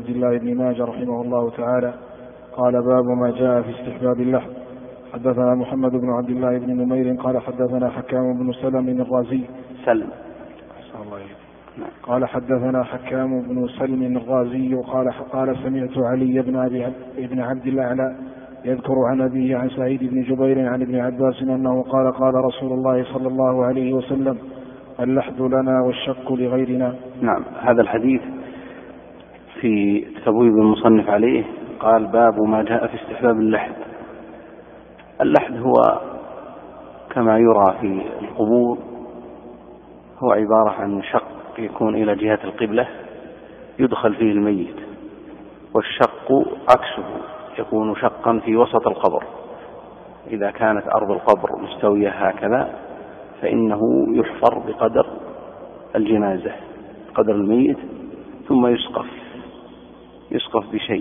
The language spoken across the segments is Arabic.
عبد الله بن ماجه رحمه الله تعالى قال: باب ما جاء في استحباب اللحم. حدثنا محمد بن عبد الله بن نمير قال حدثنا حكام بن سلم الرازي قال حدثنا حكام بن سلم الرازي قال سمعت علي بن عبد الأعلى يذكر عن أبيه عن سعيد بن جبير عن ابن عباس أنه قال: قال رسول الله صلى الله عليه وسلم: اللحد لنا والشق لغيرنا. نعم. هذا الحديث في تبويب المصنف عليه قال: باب ما جاء في استحباب اللحد. اللحد هو كما يرى في القبور، هو عبارة عن شق يكون إلى جهة القبلة يدخل فيه الميت، والشق عكسه يكون شقا في وسط القبر. إذا كانت أرض القبر مستوية هكذا فإنه يحفر بقدر الجنازة، قدر الميت، ثم يسقف بشيء.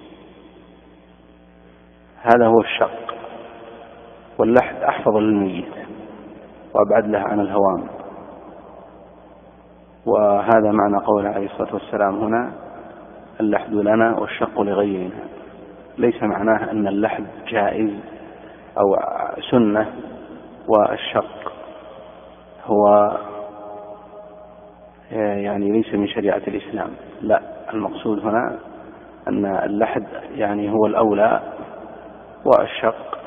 هذا هو الشق. واللحد أحفظ للميت وأبعد له عن الهوام. وهذا معنى قول عليه الصلاة والسلام هنا: اللحد لنا والشق لغيرنا. ليس معناه أن اللحد جائز أو سنة والشق هو يعني ليس من شريعة الإسلام. لا، المقصود هنا أن اللحد يعني هو الأولى والشق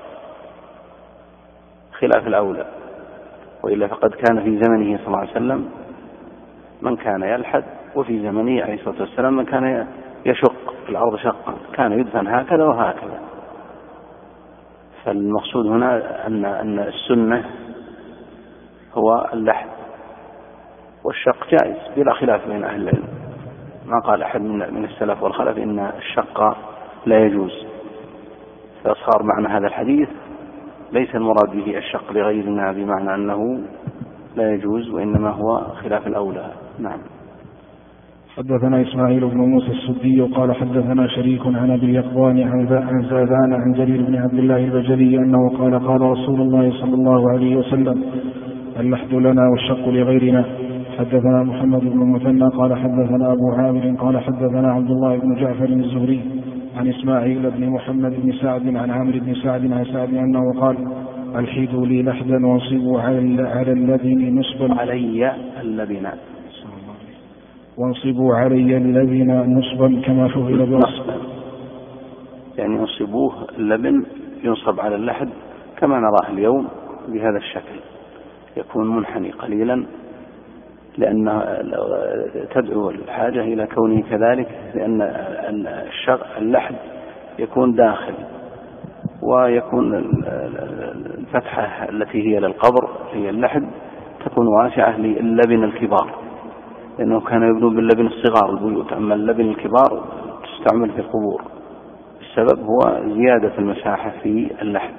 خلاف الأولى. وإلا فقد كان في زمنه صلى الله عليه وسلم من كان يلحد، وفي زمنه عليه الصلاة والسلام من كان يشق في الأرض شقا، كان يدفن هكذا وهكذا. فالمقصود هنا أن السنة هو اللحد، والشق جائز بلا خلاف بين أهل العلم. ما قال أحد من السلف والخلف إن الشق لا يجوز. فصار معنى هذا الحديث ليس المراد به الشق لغيرنا بمعنى أنه لا يجوز، وإنما هو خلاف الأولى. نعم. حدثنا إسماعيل بن موسى السدي قال حدثنا شريك عن أبي اليقظان عن زادان عن جرير بن عبد الله البجلي أنه قال: قال رسول الله صلى الله عليه وسلم: اللحد لنا والشق لغيرنا. حدثنا محمد بن المثنى قال حدثنا أبو عامر قال حدثنا عبد الله بن جعفر الزهري عن إسماعيل بن محمد بن سعد عن عمرو بن سعد عن سعد أنه قال: الحدوا لي لحدا وانصبوا على اللبن نصبا علي اللبن وانصبوا علي اللبن نصبا كما فعل برسول. يعني ينصبوه اللبن ينصب على اللحد كما نراه اليوم بهذا الشكل، يكون منحني قليلا، لأن تدعو الحاجة إلى كونه كذلك، لأن اللحد يكون داخل، ويكون الفتحة التي هي للقبر هي اللحد تكون واسعة للبن الكبار، لأنه كان يبنون باللبن الصغار البيوت، أما اللبن الكبار تستعمل في القبور. السبب هو زيادة المساحة في اللحد.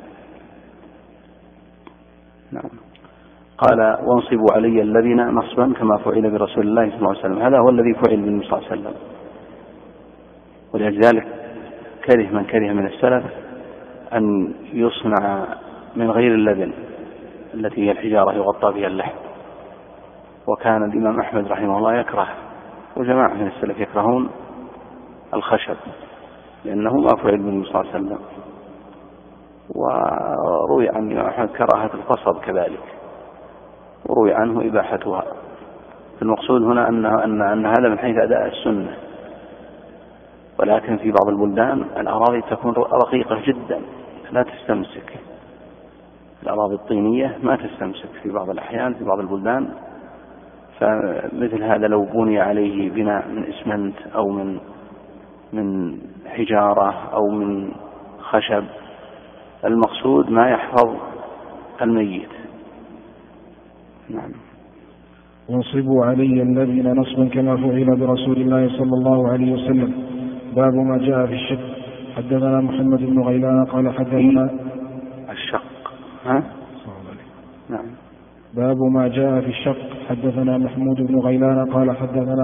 نعم. قال: وانصبوا علي اللبن نصبا كما فعل برسول الله صلى الله عليه وسلم. هذا هو الذي فعل بالنبي صلى الله عليه وسلم، ولذلك من كره من السلف أن يصنع من غير اللبن التي هي الحجارة يغطى بها اللحد. وكان الإمام أحمد رحمه الله يكره، وجماعة من السلف يكرهون الخشب لأنه ما فعل بالنبي صلى الله عليه وسلم. وروي عن الإمام أحمد كراهة القصب كذلك، وروي عنه إباحتها. المقصود هنا أن هذا من حيث أداء السنة، ولكن في بعض البلدان الأراضي تكون رقيقة جدا لا تستمسك، الأراضي الطينية ما تستمسك في بعض الأحيان في بعض البلدان. فمثل هذا لو بني عليه بناء من إسمنت أو من حجارة أو من خشب، المقصود ما يحفظ الميت. نعم. وانصبوا علي اللبن نصبا كما فعل برسول الله صلى الله عليه وسلم. باب ما جاء في الشق. حدثنا محمد بن غيلان قال حدثنا الشق. نعم. باب ما جاء في الشق. حدثنا محمود بن غيلان قال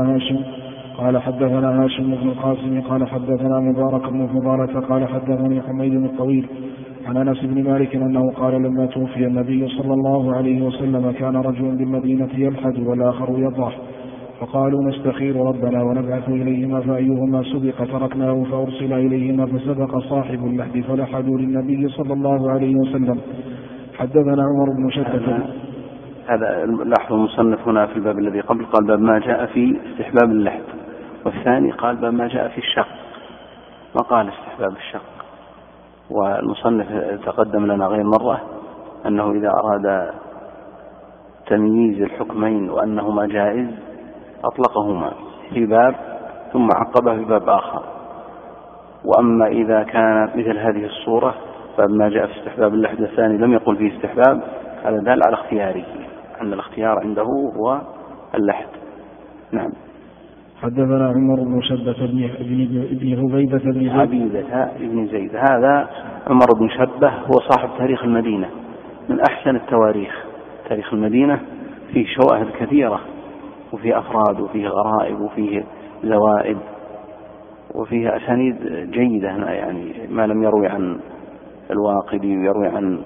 حدثنا هاشم بن القاسم قال حدثنا مبارك بن فضالة قال حدثني حميد الطويل عن أنس بن مالك أنه قال: لما توفي النبي صلى الله عليه وسلم كان رجل بالمدينة يلحد والآخر يضح، فقالوا نستخير ربنا ونبعث إليهما فأيهما سبق تركناه فأرسل إليهما فسبق صاحب اللحد فلحدوا للنبي صلى الله عليه وسلم. حدثنا عمر بن شدة. هذا لاحظ المصنف هنا في الباب الذي قبل قال باب ما جاء في استحباب اللحد، والثاني قال باب ما جاء في الشق، ما قال استحباب الشق. والمصنف تقدم لنا غير مرة أنه إذا أراد تمييز الحكمين وأنهما جائز أطلقهما في باب ثم عقبه في باب آخر. وأما إذا كان مثل هذه الصورة باب ما جاء في استحباب اللحد الثاني لم يقل فيه استحباب، هذا دال على اختياره، أن الاختيار عنده هو اللحد. نعم. حدثنا عمر بن شبة بن عبيدة بن زيد. هذا عمر بن شبة هو صاحب تاريخ المدينة، من أحسن التواريخ. تاريخ المدينة فيه شواهد كثيرة، وفيه أفراد وفيه غرائب وفيه زوائد وفيه أسانيد جيدة، يعني ما لم يروي عن الواقدي ويروي عن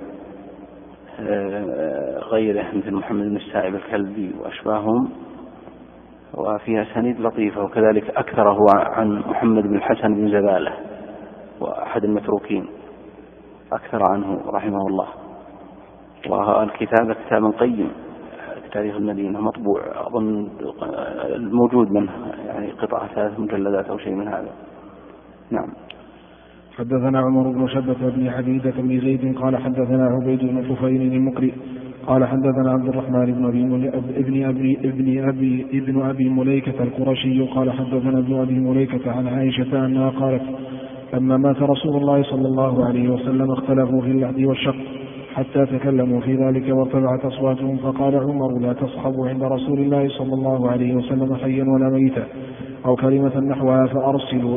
غيره مثل محمد بن السائب الكلبي وأشباههم، وفيها أسانيد لطيفة. وكذلك أكثره عن محمد بن الحسن بن زبالة وأحد المتروكين، أكثر عنه رحمه الله. والكتاب كتاب قيم، تاريخ المدينة مطبوع أظن الموجود منه يعني قطعة 3 مجلدات أو شيء من هذا. نعم. حدثنا عمر بن شبة بن عبيدة بن زيد قال حدثنا عبيد بن طفيل المقري قال حدثنا عبد الرحمن ابن أبي مليكة القرشي قال حدثنا ابن أبي مليكة عن عائشة أنها قالت لما مات رسول الله صلى الله عليه وسلم اختلفوا في اللحد والشق حتى تكلموا في ذلك وارتفعت أصواتهم، فقال عمر لا تصحبوا عند رسول الله صلى الله عليه وسلم حيا ولا ميتا أو كلمة نحوها فأرسلوا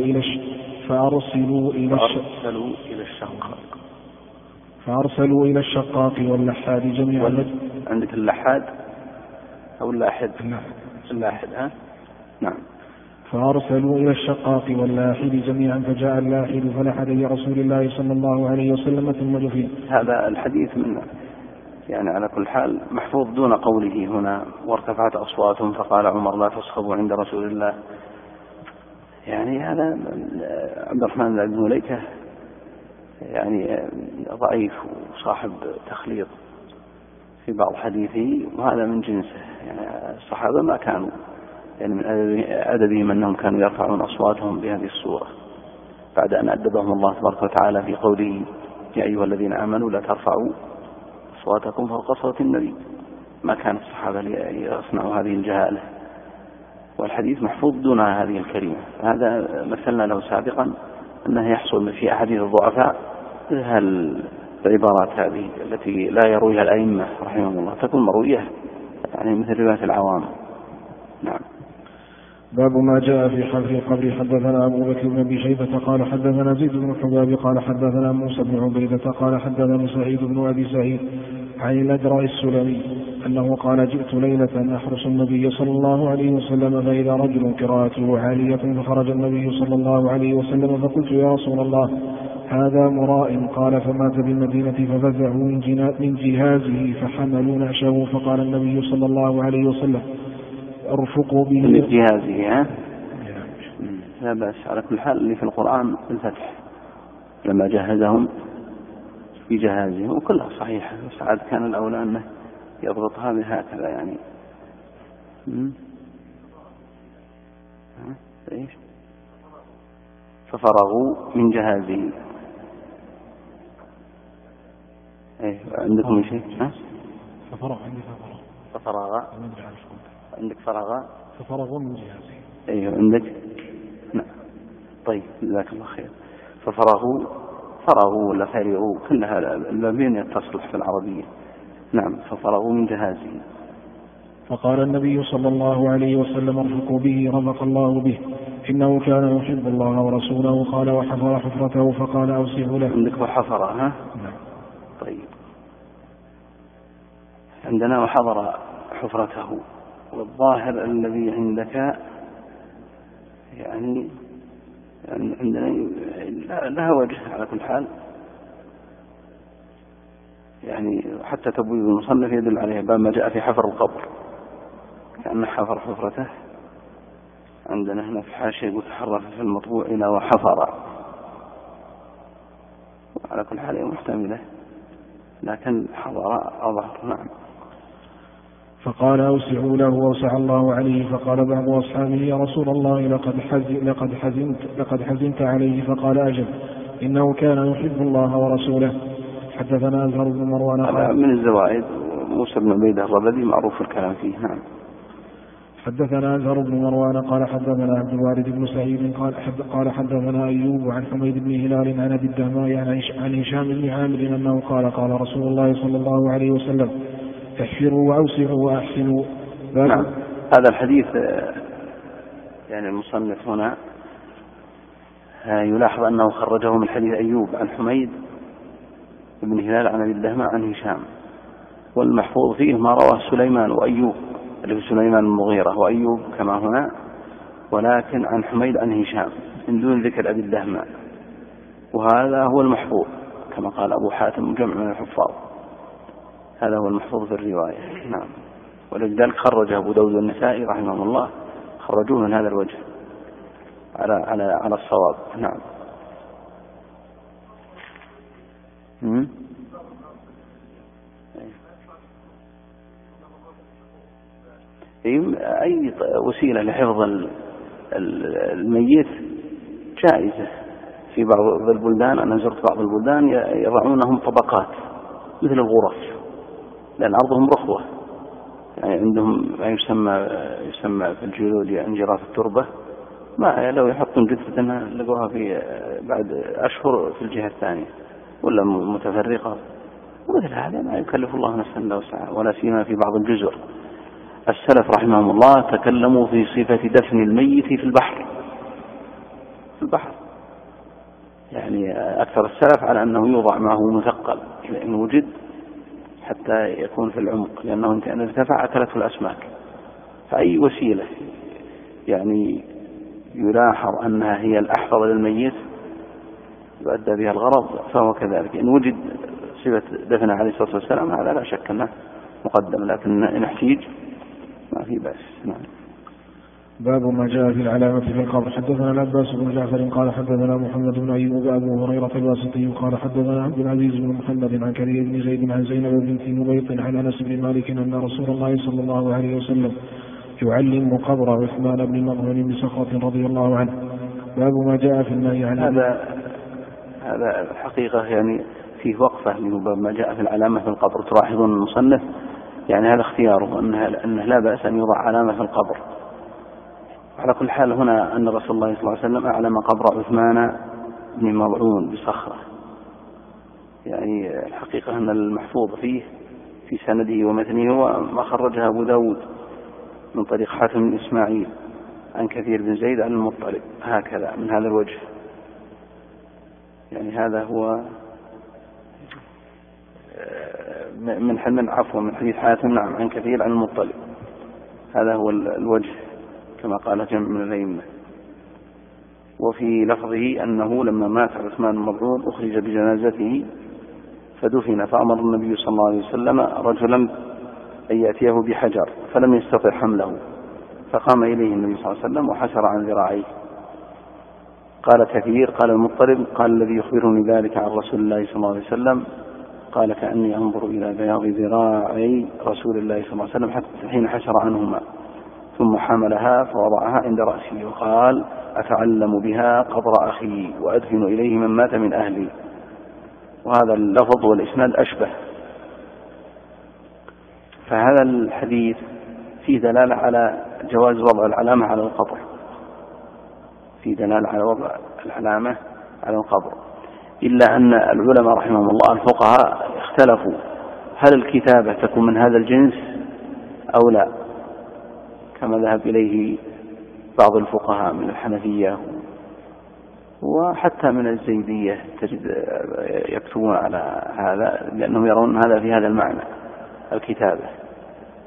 إلى الشقاق واللحاد جميعا. عندك اللحاد أو اللاحد؟ اللاحد. ها؟ نعم. فأرسلوا إلى الشقاق واللاحد جميعا فجاء اللاحد فلحد لرسول الله صلى الله عليه وسلم ثم دفن. هذا الحديث من يعني على كل حال محفوظ دون قوله هنا وارتفعت أصواتهم فقال عمر لا تصحبوا عند رسول الله. يعني هذا عبد الرحمن بن مليكة يعني ضعيف وصاحب تخليط في بعض حديثه، وهذا من جنسه. يعني الصحابة ما كانوا يعني من أدبهم أنهم كانوا يرفعون أصواتهم بهذه الصورة بعد أن أدبهم الله تبارك وتعالى في قوله يا أيها الذين آمنوا لا ترفعوا أصواتكم فوق صوت النبي. ما كان الصحابة يصنعوا هذه الجهالة، والحديث محفوظ دون هذه الكلمة. هذا مثلنا له سابقا أنه يحصل في أحاديث الضعفاء العبارات هذه التي لا يرويها الأئمة رحمهم الله تكون مروية يعني مثل رواية العوام. نعم. باب ما جاء في حفر القبر. حدثنا أبو بكر بن أبي شيبة قال حدثنا زيد بن حباب قال حدثنا موسى بن عبيدة قال حدثني سعيد بن أبي سعيد عن الأدرع السلمي أنه قال جئت ليلة أحرس النبي صلى الله عليه وسلم فإذا رجل قراءته عالية فخرج النبي صلى الله عليه وسلم فقلت يا رسول الله هذا مراء. قال فمات بالمدينة ففزعوا من جهازه فحملوا نعشه فقال النبي صلى الله عليه وسلم ارفقوا به من جهازه. لا بأس على كل حال اللي في القرآن الفتح لما جهزهم في جهازهم وكلها صحيحة، وسعد كان الأولى أنه يضبطها بهكذا يعني. ففرغوا من جهازه. عندكم شيء؟ ففرغ عندك فراغ ففرغوا من جهازه. أيوه عندك. نعم. طيب جزاك الله خير. فرغوا ولا فرغوا كلها البابين يتصلح في العربية. نعم. ففرغوا من جهازه. فقال النبي صلى الله عليه وسلم ارفقوا به رفق الله به إنه كان يحب الله ورسوله. قال وحفر حفرته فقال أوسعوا له. عندك وحفر. ها؟ نعم. طيب عندنا وحضر حفرته، والظاهر الذي عندك يعني عندنا لها وجه على كل حال، يعني حتى تبويب المصنف يدل عليه باب ما جاء في حفر القبر كأن حفر حفرته عندنا هنا في حاشية يقول تحرف في المطبوع إلى وحفر، على كل حال محتملة، لكن حضر أظهر. نعم. فقال أوسعوا له ووسع الله عليه. فقال بعض أصحابه يا رسول الله لقد حزنت عليه. فقال أجل، إنه كان يحب الله ورسوله. حدثنا أزهر بن مروان قال من الزوائد موسى بن عبيدة الربدي معروف الكلام فيه. نعم. حدثنا أزهر بن مروان قال حدثنا عبد الوارث بن سعيد قال حدثنا أيوب عن حميد بن هلال عن أبي الدهماء عن هشام بن عامر أنه قال رسول الله صلى الله عليه وسلم احفروا وأوسعوا وأحسنوا. نعم. هذا الحديث يعني المصنف هنا يلاحظ أنه خرجه من حديث أيوب عن حميد بن هلال عن أبي الدهماء عن هشام، والمحفوظ فيه ما رواه سليمان وأيوب اللي في سليمان المغيرة وأيوب كما هنا، ولكن عن حميد عن هشام من دون ذكر أبي الدهماء، وهذا هو المحفوظ كما قال أبو حاتم جمع من الحفاظ، هذا هو المحفوظ في الرواية. نعم. ولذلك خرجه أبو داود والنسائي رحمه الله، خرجوه من هذا الوجه على الصواب. نعم. أي وسيلة لحفظ الميت جائزة. في بعض البلدان، أنا زرت بعض البلدان يضعونهم طبقات مثل الغرف، لأن أرضهم رخوة، يعني عندهم ما يسمى في الجيولوجيا انجراف التربة، ما لو يحطون جثة لقوها في بعد أشهر في الجهة الثانية ولا متفرقة، ومثل هذا ما يكلف الله نفسا إلا وسعها، ولا سيما في بعض الجزر. السلف رحمهم الله تكلموا في صفة دفن الميت في البحر، يعني أكثر السلف على أنه يوضع معه مثقل إن وجد حتى يكون في العمق، لأنه إن ارتفع أكلته الأسماك. فأي وسيلة يعني يلاحظ أنها هي الأحفظ للميت يؤدى بها الغرض فهو كذلك. إن وجد صفة دفن عليه الصلاة والسلام هذا لا شك أنه مقدم، لكن إن احتيج ما في بأس. نعم. باب ما جاء في العلامة في القبر. حدثنا العباس بن جعفر قال حدثنا محمد بن أيوب أبو هريرة الواسطي قال حدثنا عبد العزيز بن محمد عن كريم بن زيد عن زينب بنت نبيط عن أنس بن مالك أن رسول الله صلى الله عليه وسلم يعلم قبر عثمان بن مظعون بصخرة رضي الله عنه. باب ما جاء في النهي عن هذا الحقيقة يعني فيه وقفة من باب ما جاء في العلامة في القبر. تلاحظون المصنف يعني هذا اختياره أنه لا بأس أن يوضع علامة في القبر. على كل حال هنا أن رسول الله صلى الله عليه وسلم أعلم قبر عثمان بن مظعون بصخرة، يعني الحقيقة أن المحفوظ فيه في سنده ومتنه هو ما خرجها أبو داود من طريق حاتم بن إسماعيل عن كثير بن زيد عن المطلب هكذا من هذا الوجه، يعني هذا هو من حديث حاتم نعم عن كثير عن المطلب، هذا هو الوجه كما قال جمع من الأئمة. وفي لفظه أنه لما مات عثمان بن مظعون أخرج بجنازته فدفن، فأمر النبي صلى الله عليه وسلم رجلا أن يأتيه بحجر فلم يستطع حمله، فقام إليه النبي صلى الله عليه وسلم وحسر عن ذراعيه. قال كثير قال المطلب قال الذي يخبرني ذلك عن رسول الله صلى الله عليه وسلم قال كأني أنظر إلى بياض ذراعي رسول الله صلى الله عليه وسلم حتى حين حشر عنهما، ثم حملها فوضعها عند رأسه وقال أتعلم بها قبر أخي وأدفن إليه من مات من أهلي. وهذا اللفظ والإسناد أشبه. فهذا الحديث فيه دلالة على جواز وضع العلامة على القبر، فيه دلالة على وضع العلامة على القبر، إلا أن العلماء رحمهم الله الفقهاء اختلفوا هل الكتابة تكون من هذا الجنس أو لا، كما ذهب إليه بعض الفقهاء من الحنفية وحتى من الزيدية تجد يكتبون على هذا لأنهم يرون هذا في هذا المعنى الكتابة.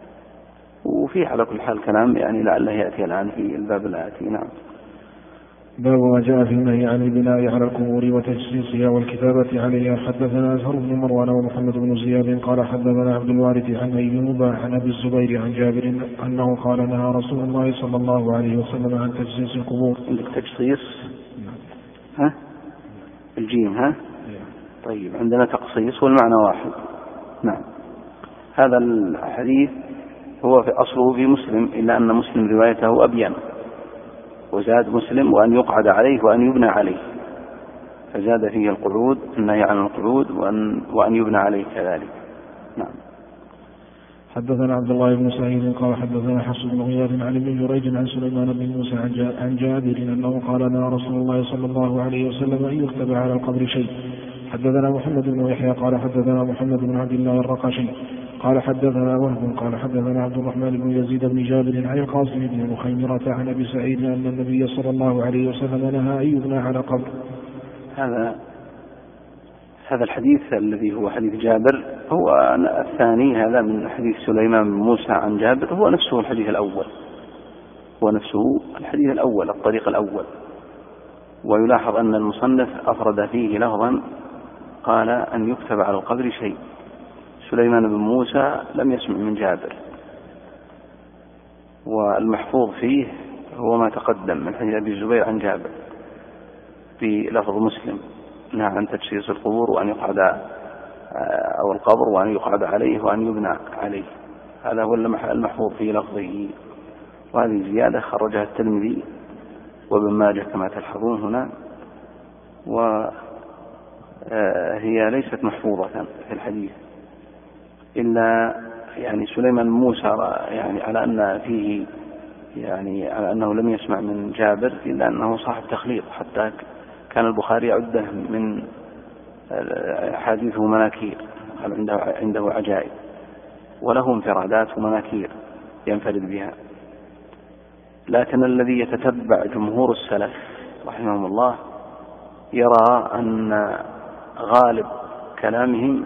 وفي على كل حال كلام يعني لعله يأتي الآن في الباب الآتي. نعم. باب ما جاء في النهي عن البناء على القبور وتجسيسها والكتابة عليها. حدثنا أزهر بن مروان ومحمد بن زياد قال حدثنا عبد الوارث عن أيوب عن أبي الزبير عن جابر أنه قال نهى رسول الله صلى الله عليه وسلم عن تجسيس القبور. التجسيس ها الجيم ها طيب عندنا تقصيص والمعنى واحد. نعم هذا الحديث هو في أصله في مسلم إلا أن مسلم روايته أبين وزاد مسلم وأن يقعد عليه وأن يبنى عليه فزاد فيه القعود النهي عن القعود وأن يبنى عليه كذلك. نعم. حدثنا عبد الله بن سعيد قال حدثنا حفص بن غياث عن ابن جريج عن سليمان بن موسى عن جابر أنه قال نهى رسول الله صلى الله عليه وسلم أن يكتب على القبر شيء. حدثنا محمد بن يحيى قال حدثنا محمد بن عبد الله الرقشي قال حدثنا وهب قال حدثنا عبد الرحمن بن يزيد بن جابر عن القاسم بن مخيمرة عن أبي سعيد أن النبي صلى الله عليه وسلم نهى أن يبنى على قبر. هذا الحديث الذي هو حديث جابر هو الثاني هذا من حديث سليمان بن موسى عن جابر هو نفسه الحديث الأول الطريق الأول. ويلاحظ أن المصنف أفرد فيه لفظا قال أن يكتب على القبر شيء. سليمان بن موسى لم يسمع من جابر والمحفوظ فيه هو ما تقدم من حديث أبي الزبير عن جابر في لفظ مسلم نهى عن تجسيس القبور وأن يقعد أو القبر وأن يقعد عليه وأن يبنى عليه. هذا هو المحفوظ في لفظه. وهذه زيادة خرجها الترمذي وابن ماجه كما تلحظون هنا وهي ليست محفوظة في الحديث إلا يعني سليمان بن موسى يعني على أن فيه يعني على أنه لم يسمع من جابر إلا أنه صاحب تخليط حتى كان البخاري عده من حديثه مناكير عنده عجائب وله انفرادات ومناكير ينفرد بها. لكن الذي يتتبع جمهور السلف رحمهم الله يرى أن غالب كلامهم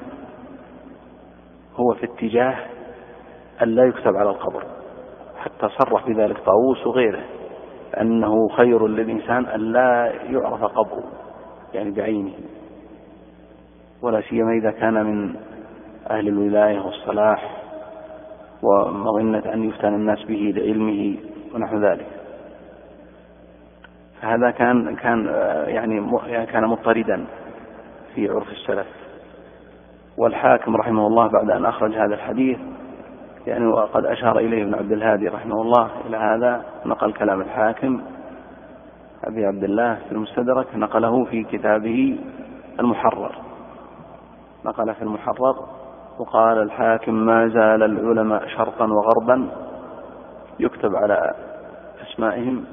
هو في اتجاه أن لا يكتب على القبر حتى صرح بذلك طاووس وغيره أنه خير للإنسان أن لا يعرف قبره يعني بعينه ولا سيما إذا كان من أهل الولاية والصلاح ومظنة أن يفتن الناس به لعلمه ونحو ذلك. فهذا كان مضطردا في عرف السلف. والحاكم رحمه الله بعد أن أخرج هذا الحديث يعني وقد أشار إليه ابن عبد الهادي رحمه الله إلى هذا نقل كلام الحاكم أبي عبد الله في المستدرك نقله في كتابه المحرر نقل في المحرر وقال الحاكم ما زال العلماء شرقا وغربا يكتب على أسمائهم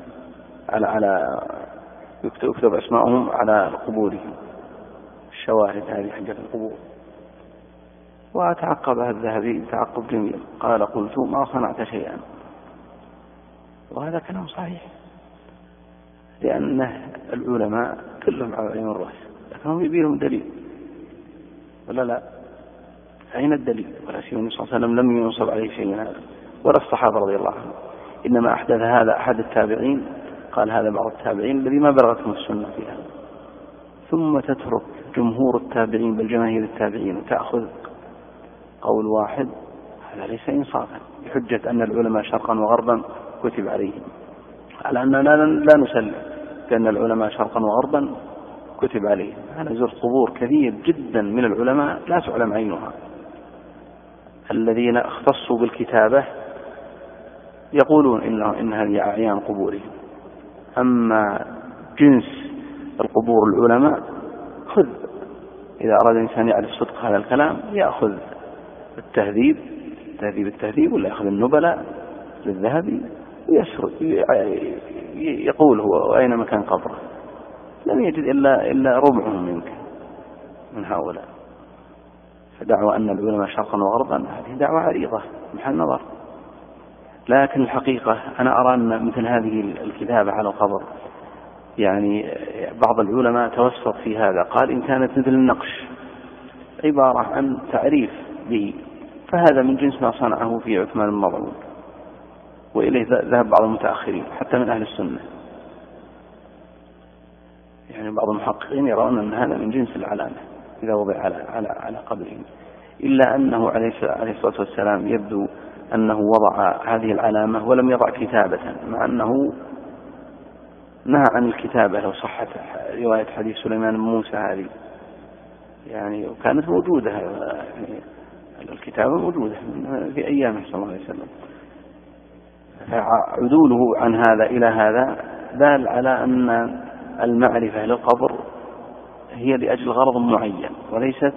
يكتب أسمائهم على قبورهم الشواهد هذه حجة القبور. وتعقبها الذهبي تعقب جميل قال قلت ما صنعت شيئا. وهذا كلام صحيح لأن العلماء كلهم على علم الرأس لكنهم يبينهم دليل ولا لا. أين الدليل؟ ولا سيما النبي صلى الله عليه وسلم لم ينصب عليه شيء من هذا ولا الصحابة رضي الله عنهم إنما أحدث هذا أحد التابعين قال هذا بعض التابعين الذي ما بلغتهم السنة فيها ثم تترك جمهور التابعين بل جماهير التابعين وتأخذ قول واحد هذا ليس إنصافا بحجة أن العلماء شرقا وغربا كتب عليهم على أننا لا نسلم لأن العلماء شرقا وغربا كتب عليهم. أنا زرت قبور كثير جدا من العلماء لا تعلم عينها الذين اختصوا بالكتابة يقولون إن هذه أعيان قبورهم. أما جنس القبور العلماء خذ إذا أراد الإنسان يعرف صدق هذا الكلام يأخذ التهذيب ولا يأخذ النبلاء للذهبي ويسرد يقول هو أين مكان قبره لم يجد إلا ربعهم منك من هؤلاء. فدعوى أن العلماء شرقا وغربا هذه دعوة عريضة محل نظر. لكن الحقيقة أنا أرى أن مثل هذه الكتابة على القبر يعني بعض العلماء توسط في هذا قال إن كانت مثل النقش عبارة عن تعريف به فهذا من جنس ما صنعه في عثمان بن مظعون وإليه ذهب بعض المتأخرين حتى من أهل السنة يعني بعض المحققين يرون أن هذا من جنس العلامة إذا وضع على قبره، إلا أنه عليه الصلاة والسلام يبدو أنه وضع هذه العلامة ولم يضع كتابة، مع أنه نهى عن الكتابة لو صحت رواية حديث سليمان بن موسى هذه، يعني وكانت موجودة، يعني الكتابة موجودة في أيامه صلى الله عليه وسلم. فعدوله عن هذا إلى هذا دال على أن المعرفة للقبر هي لأجل غرض معين وليست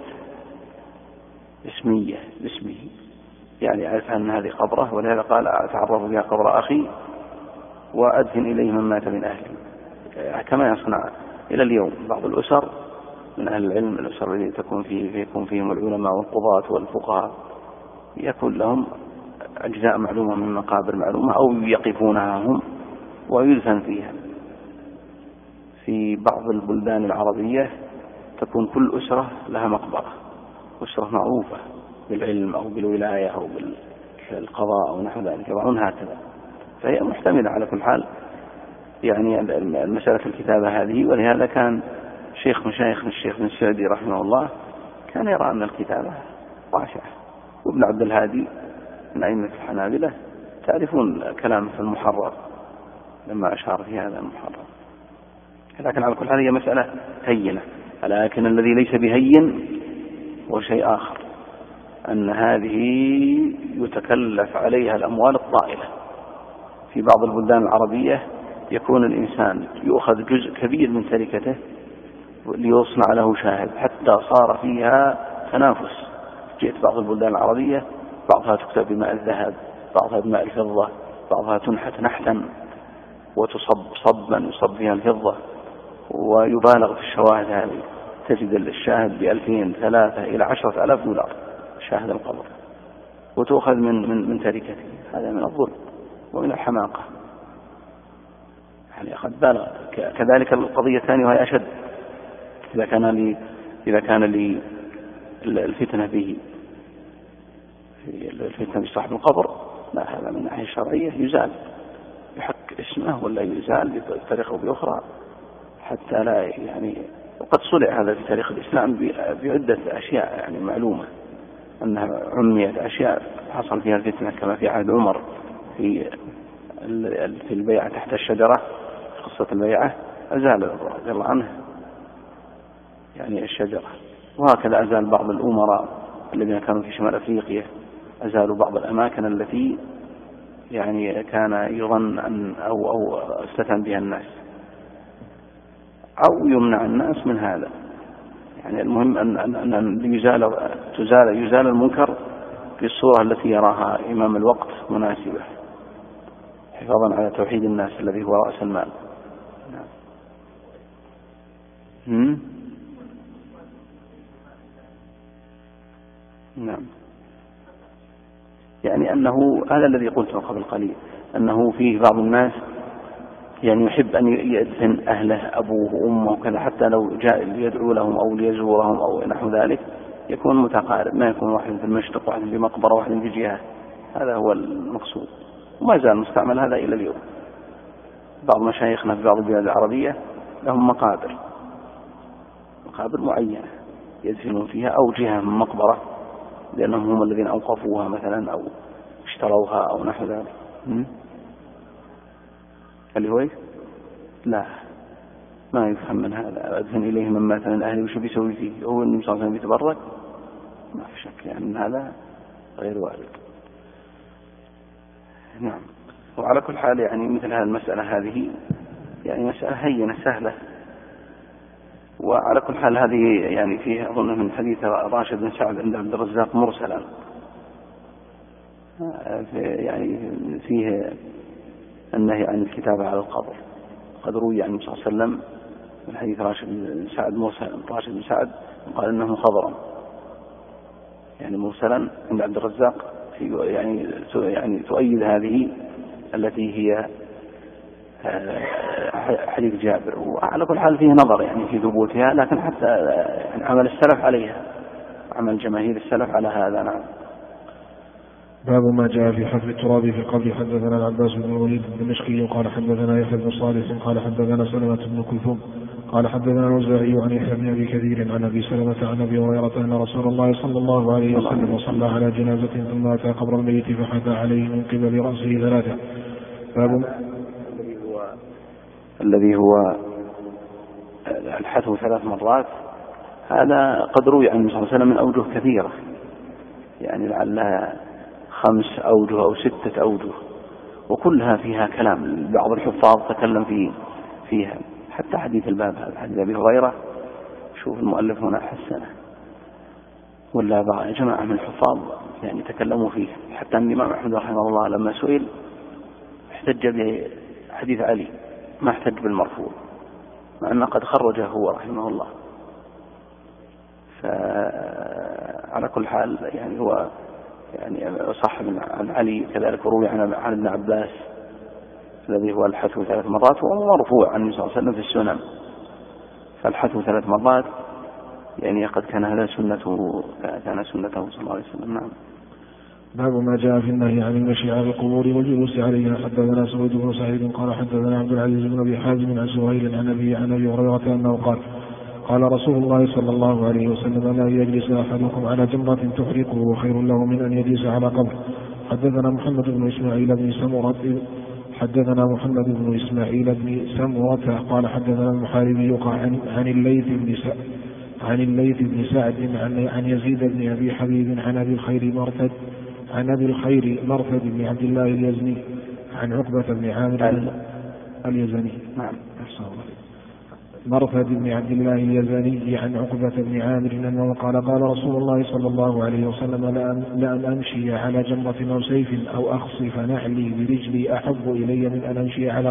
اسمية باسمه، يعني عرف أن هذه قبره، ولهذا قال أتعرف بها قبر أخي وأدفن إليه من مات من أهله، كما يصنع إلى اليوم بعض الأسر من أهل العلم، الأسر التي يكون فيهم العلماء والقضاة والفقهاء، يكون لهم أجزاء معلومة من مقابر معلومة أو يقفونها هم ويدفن فيها. في بعض البلدان العربية تكون كل أسرة لها مقبرة، أسرة معروفة بالعلم أو بالولاية أو بالقضاء أو نحو ذلك، يضعون هكذا، فهي محتملة على كل حال يعني مسألة الكتابة هذه. ولهذا كان شيخ مشايخ الشيخ بن السعدي رحمه الله كان يرى أن الكتابة واسعة، وابن عبد الهادي من أئمة الحنابلة تعرفون كلامه في المحرر لما أشار في هذا المحرر. لكن على كل حال هي مسألة هينة، لكن الذي ليس بهين هو شيء آخر، أن هذه يتكلف عليها الأموال الطائلة. في بعض البلدان العربية يكون الإنسان يؤخذ جزء كبير من تركته ليصنع له شاهد، حتى صار فيها تنافس. جئت بعض البلدان العربية بعضها تكتب بماء الذهب، بعضها بماء الفضة، بعضها تنحت نحتا وتصب صبا يصب فيها الفضة، ويبالغ في الشواهد هذه، تجد الشاهد ب2000 3 إلى 10,000 دولار شاهد القبر، وتأخذ من تركته. هذا من الظلم ومن الحماقة، يعني قد بالغ. كذلك القضية الثانية وهي أشد، إذا كان لي الفتنة به، الفتنة بصاحب القبر، لا، هذا من الناحية الشرعية يزال، يحك اسمه ولا يزال بطريقة أو بأخرى حتى لا يعني. وقد صلع هذا في تاريخ الإسلام بعدة أشياء يعني معلومة أنها عميت، أشياء حصل فيها الفتنة كما في عهد عمر في البيعة تحت الشجرة، قصة البيعة، أزال رضي الله عنه يعني الشجرة. وهكذا أزال بعض الأمراء الذين كانوا في شمال أفريقيا، أزالوا بعض الأماكن التي يعني كان يظن أن أو استثن بها الناس أو يمنع الناس من هذا. يعني المهم أن يزال المنكر في الصورة التي يراها إمام الوقت مناسبة، حفاظا على توحيد الناس الذي هو رأس المال. نعم. يعني أنه هذا الذي قلته قبل قليل، أنه فيه بعض الناس يعني يحب أن يدفن أهله أبوه وأمه وكذا، حتى لو جاء ليدعو لهم أو ليزورهم أو نحو ذلك يكون متقارب، ما يكون واحد في المشرق واحد في مقبرة واحد في جهة. هذا هو المقصود، وما زال مستعمل هذا إلى اليوم. بعض مشايخنا في بعض البلاد العربية لهم مقابر معينة يدفنون فيها، أو جهة من مقبرة لأنهم هم الذين أوقفوها مثلا أو اشتروها أو نحو ذلك. اللي هو لا، ما يفهم من هذا. أدفن إليه من مات من أهلي وشو بيسوي فيه؟ هو النبي صلى الله عليه وسلم بيتبرك؟ ما في شك يعني هذا غير وارد. نعم. وعلى كل حال يعني مثل هذه المسألة هذه يعني مسألة هينة سهلة. وعلى كل حال هذه يعني فيه أظن من حديث راشد بن سعد عند عبد الرزاق مرسلا، يعني فيه النهي عن الكتابة على القبر. قد روي عن النبي صلى الله عليه وسلم من حديث راشد بن سعد مرسلا، راشد بن سعد قال إنه خضرا، يعني مرسلا عند عبد الرزاق، يعني تؤيد هذه التي هي حديث جابر. وعلى كل حال فيه نظر يعني في ثبوتها، لكن حتى يعني عمل السلف عليها، عمل جماهير السلف على هذا. نعم. باب ما جاء في حفر التراب في القبر. حدثنا العباس بن الوليد الدمشقي قال حدثنا يحيى بن صالح قال حدثنا سلمة بن كلثوم قال حدثنا الأوزاعي عن يحيى بن أبي كثير عن أبي سلمة عن أبي هريرة أن رسول الله صلى الله عليه وسلم صلى على جنازة ثم أتى قبر الميت فحثى عليه من قبل رأسه ثلاثة. باب الذي هو الحثو 3 مرات، هذا قد روي عن النبي صلى الله عليه وسلم من أوجه كثيرة، يعني لعلها 5 أوجه أو 6 أوجه، وكلها فيها كلام. بعض الحفاظ تكلم فيها، حتى حديث الباب هذا حديث أبي هريرة، شوف المؤلف هنا حسنه، ولا جماعة من الحفاظ يعني تكلموا فيه. حتى أن الإمام أحمد رحمه الله لما سئل احتج بحديث علي، ما احتج بالمرفوع، مع أنه قد خرجه هو رحمه الله. فعلى كل حال يعني هو يعني صح عن علي، كذلك روي عن ابن عباس الذي هو الحثو 3 مرات، وهو مرفوع عن النبي صلى الله عليه وسلم في السنن. فالحثو 3 مرات يعني قد كان هذا سنته صلى الله عليه وسلم. نعم. باب ما جاء في النهي عن المشي على القبور والجلوس عليها. حدثنا سويد بن سعيد قال حدثنا عبد العزيز بن ابي حازم عن سهيل عن ابي هريره انه قال قال رسول الله صلى الله عليه وسلم لا يجلس احدكم على جمرة تحرقه خير له من ان يجلس على قبر. حدثنا محمد بن اسماعيل بن سمرة قال حدثنا المحاربي عن الليث بن سعد عن يزيد بن ابي حبيب عن ابي الخير مرثد بن عبد الله اليزني عن عقبة بن عامر اليزني. نعم. مرثد بن عبد الله اليزني عن عقبة بن عامر أنه قال قال رسول الله صلى الله عليه وسلم لأن أمشي على جمرة أو سيف أو أخصف نعلي برجلي أحب إلي من أن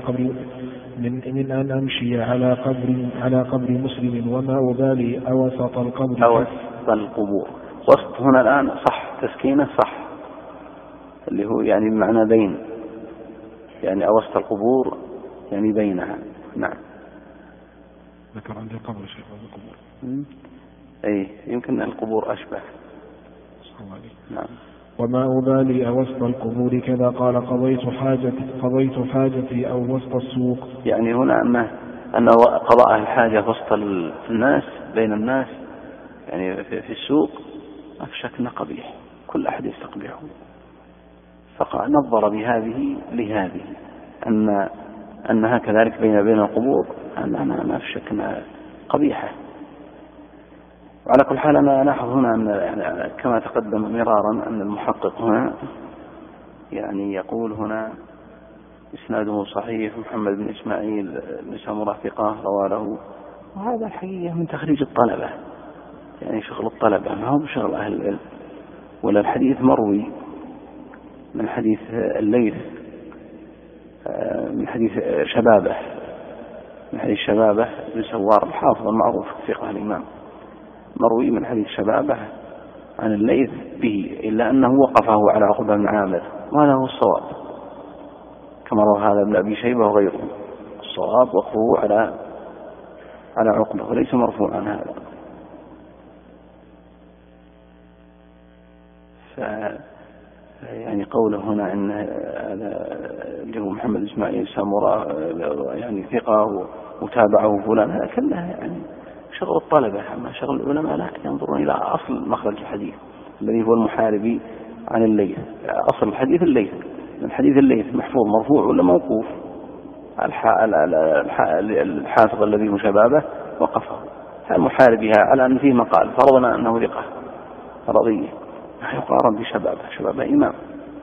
أمشي على قبر مسلم وما أبالي أوسط القبور. وسط هنا الآن صح تسكينه صح، اللي هو يعني بمعنى بين، يعني أوسط القبور يعني بينها. نعم. ذكر عندي قبر شيخ القبور. أي يمكن القبور أشبه. نعم. وما أبالي أوسط القبور كذا قال قضيت حاجتي أو وسط السوق. يعني هنا أنه قضاء الحاجة وسط الناس بين الناس، يعني في السوق ما في شك قبيح، كل أحد يستقبحه. فنظر بهذه لهذه أنها كذلك بين القبور، أنها ما في شك قبيحة. وعلى كل حال أنا ألاحظ هنا أن يعني كما تقدم مرارا أن المحقق هنا يعني يقول هنا إسناده صحيح، محمد بن إسماعيل بن سمرة ثقة روى له، وهذا الحقيقة من تخريج الطلبة، يعني شغل الطلبة ما هو شغل أهل العلم. ولا الحديث مروي من حديث الليث، من حديث شبابه بن سوار الحافظ المعروف ثقة الإمام، مروي من حديث شبابه عن الليث به، إلا أنه وقفه على عقبة بن عامر، وهذا هو الصواب كما روى هذا ابن أبي شيبة وغيره. الصواب وقفه على عقبة وليس مرفوعا هذا. يعني قوله هنا أن اللي هو محمد إسماعيل سامورا يعني ثقة وتابعه فلان، هذا كله يعني شغل الطلبة، أما شغل العلماء لا، ينظرون إلى أصل مخرج الحديث الذي هو المحاربي عن الليث. أصل الحديث الليث، من حديث الليث محفوظ مرفوع ولا موقوف؟ الحافظ الذي هو شبابه وقفه، المحاربها على أن فيه مقال، فرضنا أنه ثقة رضيه، يقارن بشبابه إمام.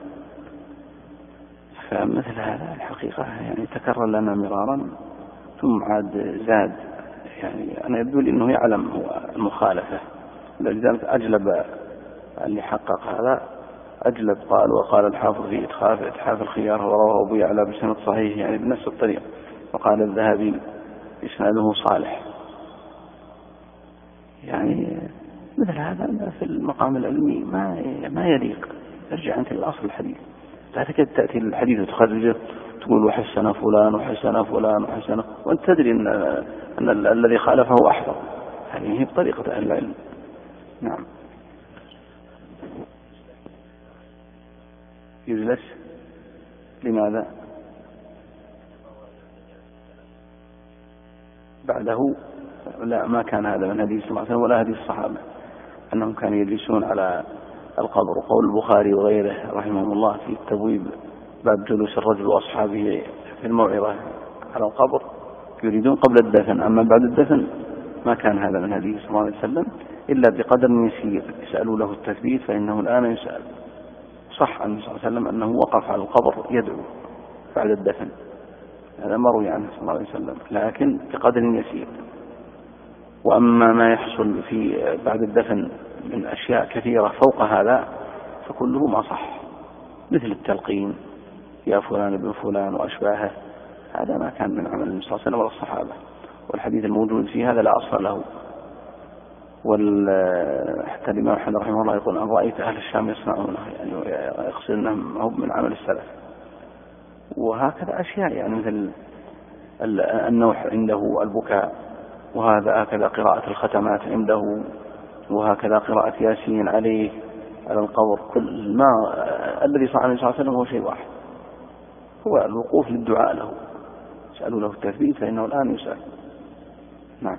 فمثل هذا الحقيقة يعني تكرر لنا مرارا، ثم عاد زاد. يعني أنا يبدو لي أنه يعلم هو المخالفة، لذلك أجلب اللي حقق هذا، أجلب وقال الحافظ في إتحاف الخيار ورواه أبو يعلى بسند صحيح يعني بنفس الطريق، وقال الذهبي إسناده صالح. يعني مثل هذا في المقام العلمي ما يليق. ارجع أنت للأصل الحديث، لا تكاد تأتي الحديث وتخرجه تقول وحسن فلان وحسن فلان وحسن، وأنت تدري أن الذي خالفه أحفظ. هذه هي بطريقة أهل العلم. نعم. يجلس لماذا؟ بعده لا، ما كان هذا من هدي صلى الله عليه وسلم ولا هدي الصحابة أنهم كانوا يجلسون على القبر. وقول البخاري وغيره رحمه الله في التبويب باب جلوس الرجل وأصحابه في الموعظة على القبر يريدون قبل الدفن، أما بعد الدفن ما كان هذا من هديه صلى الله عليه وسلم إلا بقدر يسير يسألوا له التثبيت فإنه الآن يسأل. صح عنه صلى الله عليه وسلم أنه وقف على القبر يدعو بعد الدفن، هذا مروي عنه صلى الله عليه وسلم، لكن بقدر يسير. وأما ما يحصل في بعد الدفن من أشياء كثيرة فوق هذا فكله ما صح، مثل التلقين يا فلان ابن فلان وأشباهه، هذا ما كان من عمل النبي صلى الله عليه وسلم ولا الصحابة، والحديث الموجود في هذا لا أصل له. حتى الإمام أحمد رحمه الله يقول أن رأيت أهل الشام يصنعونه، يعني يقصد أنهم هو من عمل السلف. وهكذا أشياء يعني مثل النوح عنده، البكاء، وهذا هكذا قراءة الختمات عنده، وهكذا قراءة ياسين عليه على القبر. كل ما الذي صنع النبي صلى الله عليه وسلم هو شيء واحد، هو الوقوف للدعاء له، سألوا له التثبيت فإنه الآن يسأل. نعم.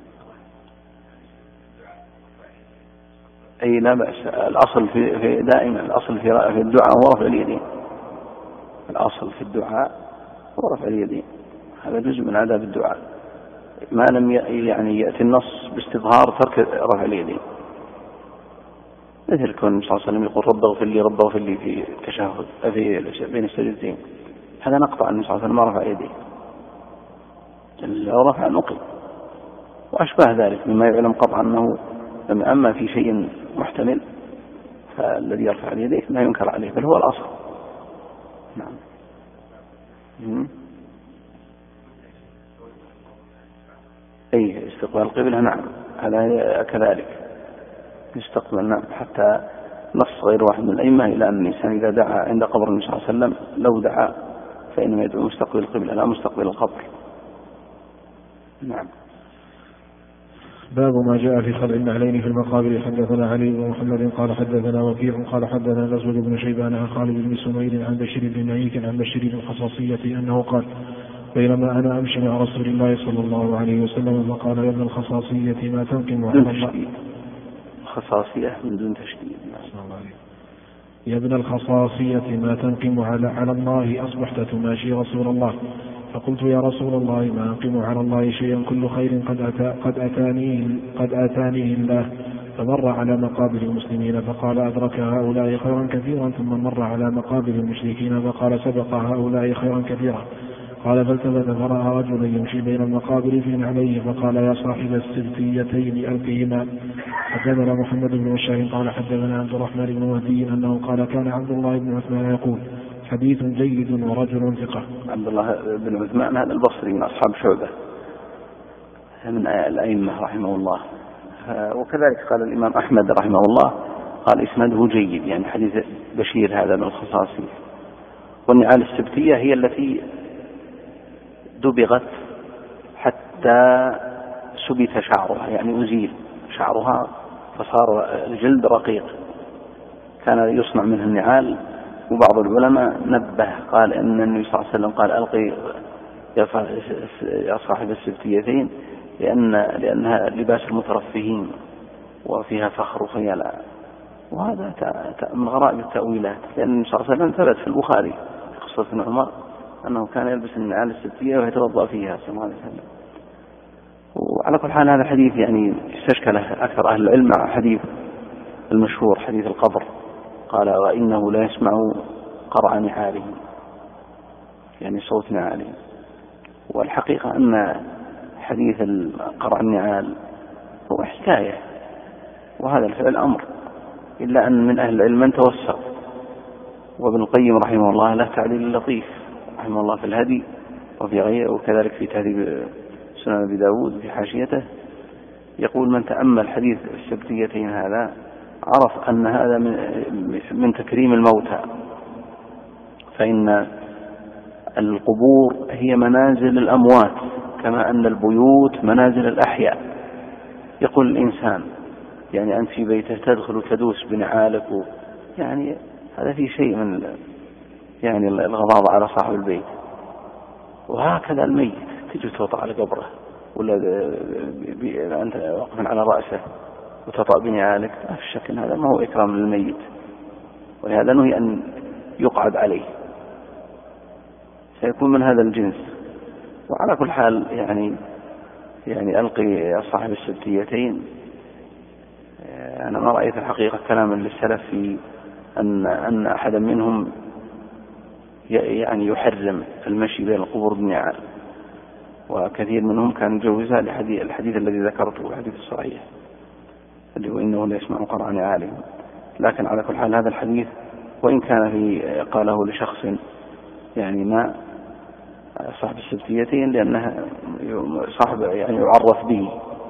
أي لا بأس، الأصل في دائما الأصل في الدعاء هو رفع اليدين، الأصل في الدعاء هو رفع اليدين، هذا جزء من آداب الدعاء، ما لم يعني يأتي النص باستظهار ترك رفع اليدين، مثل كون النبي صلى الله عليه وسلم يقول رب اغفر لي رب اغفر لي في التشهد في بين السجدتين، هذا نقطع النبي صلى الله عليه وسلم ما رفع يديه، لو رفع نقل وأشباه ذلك مما يعلم قطعا أنه أما في شيء محتمل فالذي يرفع يديه لا ينكر عليه بل هو الأصل. نعم. أي استقبال القبلة، نعم هذا كذلك يستقبل، نعم، حتى نص غير واحد من الأئمة إلى أن الإنسان إذا دعا عند قبر النبي صلى الله عليه وسلم لو دعا فإنما يدعو مستقبل القبلة لا مستقبل القبر. نعم. باب ما جاء في خلع النعلين في المقابر. حدثنا علي بن محمد قال حدثنا وكيع قال حدثنا الأسود بن شيبان عن خالد بن سمير عن بشير بن نعيك عن بشير بن الخصاصية أنه قال بينما أنا أمشي مع رسول الله صلى الله عليه وسلم فقال يا ابن الخصاصية ما تنقم على الله. خصاصية من دون تشديد. يا ابن الخصاصية ما تنقم على الله أصبحت تماشي رسول الله. فقلت يا رسول الله ما أنقم على الله شيئا كل خير قد آتانيه الله. فمر على مقابر المسلمين فقال أدرك هؤلاء خيرا كثيرا ثم مر على مقابر المشركين فقال سبق هؤلاء خيرا كثيرا. قال فالتفت فرأى رجلا يمشي بين المقابر في نعليه فقال يا صاحب السبتيتين ألقهما. حدثنا محمد بن بشار قال حدثنا عبد الرحمن بن مهدي أنه قال كان عبد الله بن عثمان يقول حديث جيد ورجل ثقة. عبد الله بن عثمان هذا البصري من أصحاب شعبة من الأئمة رحمه الله، وكذلك قال الإمام أحمد رحمه الله قال إسناده جيد، يعني حديث بشير هذا من الخصاصي. والنعال السبتية هي التي دبغت حتى سبت شعرها، يعني أزيل شعرها فصار الجلد رقيق، كان يصنع منه النعال. وبعض العلماء نبه قال أن النبي صلى الله عليه وسلم قال ألقي يا صاحب السبتيتين لأنها لباس المترفهين وفيها فخر وخيلاء، وهذا من غرائب التأويلات، لأن النبي صلى الله عليه وسلم ثبت في البخاري في قصة ابن عمر أنه كان يلبس النعال السبتية ويتوضأ فيها صلى الله عليه وسلم. وعلى كل حال هذا الحديث يعني استشكله أكثر أهل العلم مع حديث المشهور حديث القبر، قال وإنه لا يسمع قرع نعالهم، يعني صوت نعالهم. والحقيقة أن حديث قرع النعال هو حكاية، وهذا الفعل أمر، إلا أن من أهل العلم من توسط، وابن القيم رحمه الله له تعليل لطيف رحمه الله في الهدي وفي غيره، وكذلك في تهذيب سنن أبي داود في حاشيته، يقول من تأمل حديث السبتيتين هذا عرف أن هذا من تكريم الموتى، فإن القبور هي منازل الأموات كما أن البيوت منازل الأحياء. يقول الإنسان يعني أنت في بيته تدخل وتدوس بنعالك، يعني هذا في شيء من يعني الغضاضة على صاحب البيت. وهكذا الميت تجي توطأ على قبره ولا أنت واقف على رأسه وتطأ بنعالك، لا في شك أن هذا ما هو إكرام للميت، ولهذا نهي أن يقعد عليه، سيكون من هذا الجنس. وعلى كل حال يعني ألقي صاحب السبتيتين، أنا ما رأيت الحقيقة كلاما للسلف في أن أحدا منهم يعني يحرم المشي بين القبور بالنعال، وكثير منهم كان يجوزها الحديث الذي ذكرته، الحديث الصحيح اللي هو إنه لا يسمع قرع نعالهم. لكن على كل حال هذا الحديث وإن كان قاله لشخص يعني ما صاحب السبتيتين، لأنها صاحب يعني يعرف به،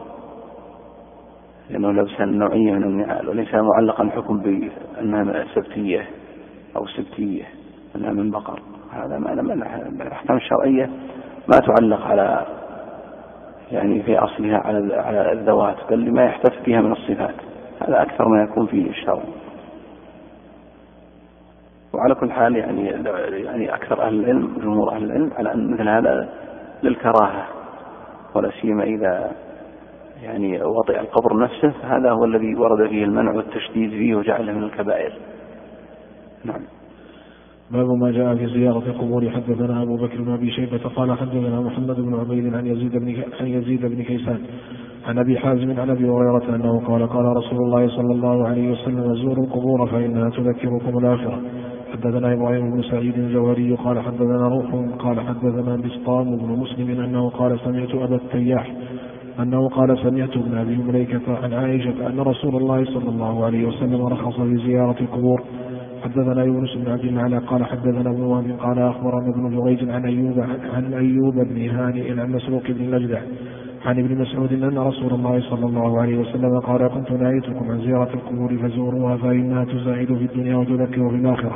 لأنه لبس نوعية من النعال، وليس معلقا حكم بأنها سبتية أو سبتية أنها من بقر. هذا ما الأحكام الشرعية ما تعلق على يعني في أصلها على الذوات، بل لما يحتف فيها من الصفات، هذا أكثر ما يكون في الشرع. وعلى كل حال يعني أكثر أهل العلم، جمهور أهل العلم، على أن مثل هذا للكراهة، ولا سيما إذا يعني وطئ القبر نفسه، فهذا هو الذي ورد فيه المنع والتشديد فيه وجعله من الكبائر. نعم. باب ما جاء في زيارة القبور. حدثنا أبو بكر بن أبي شيبة قال حدثنا محمد بن عبيد عن يزيد بن كيسان عن أبي حازم عن أبي هريرة أنه قال قال رسول الله صلى الله عليه وسلم زوروا القبور فإنها تذكركم الآخرة. حدثنا إبراهيم بن سعيد الجوهري قال حدثنا روح قال حدثنا بسطام بن مسلم أنه قال سمعت أبا التياح أنه قال سمعت ابن أبي مليكة عن عائشة أن رسول الله صلى الله عليه وسلم رخص في زيارة القبور. حدثنا يونس بن عبد الأعلى قال حدثنا ابن وهب قال أخبرنا ابن جريج عن أيوب بن هانئ عن مسروق بن الأجدع عن ابن مسعود أن رسول الله صلى الله عليه وسلم قال كنت نهيتكم عن زيارة القبور فزوروها فإنها تساعد في الدنيا وتذكر في الآخرة.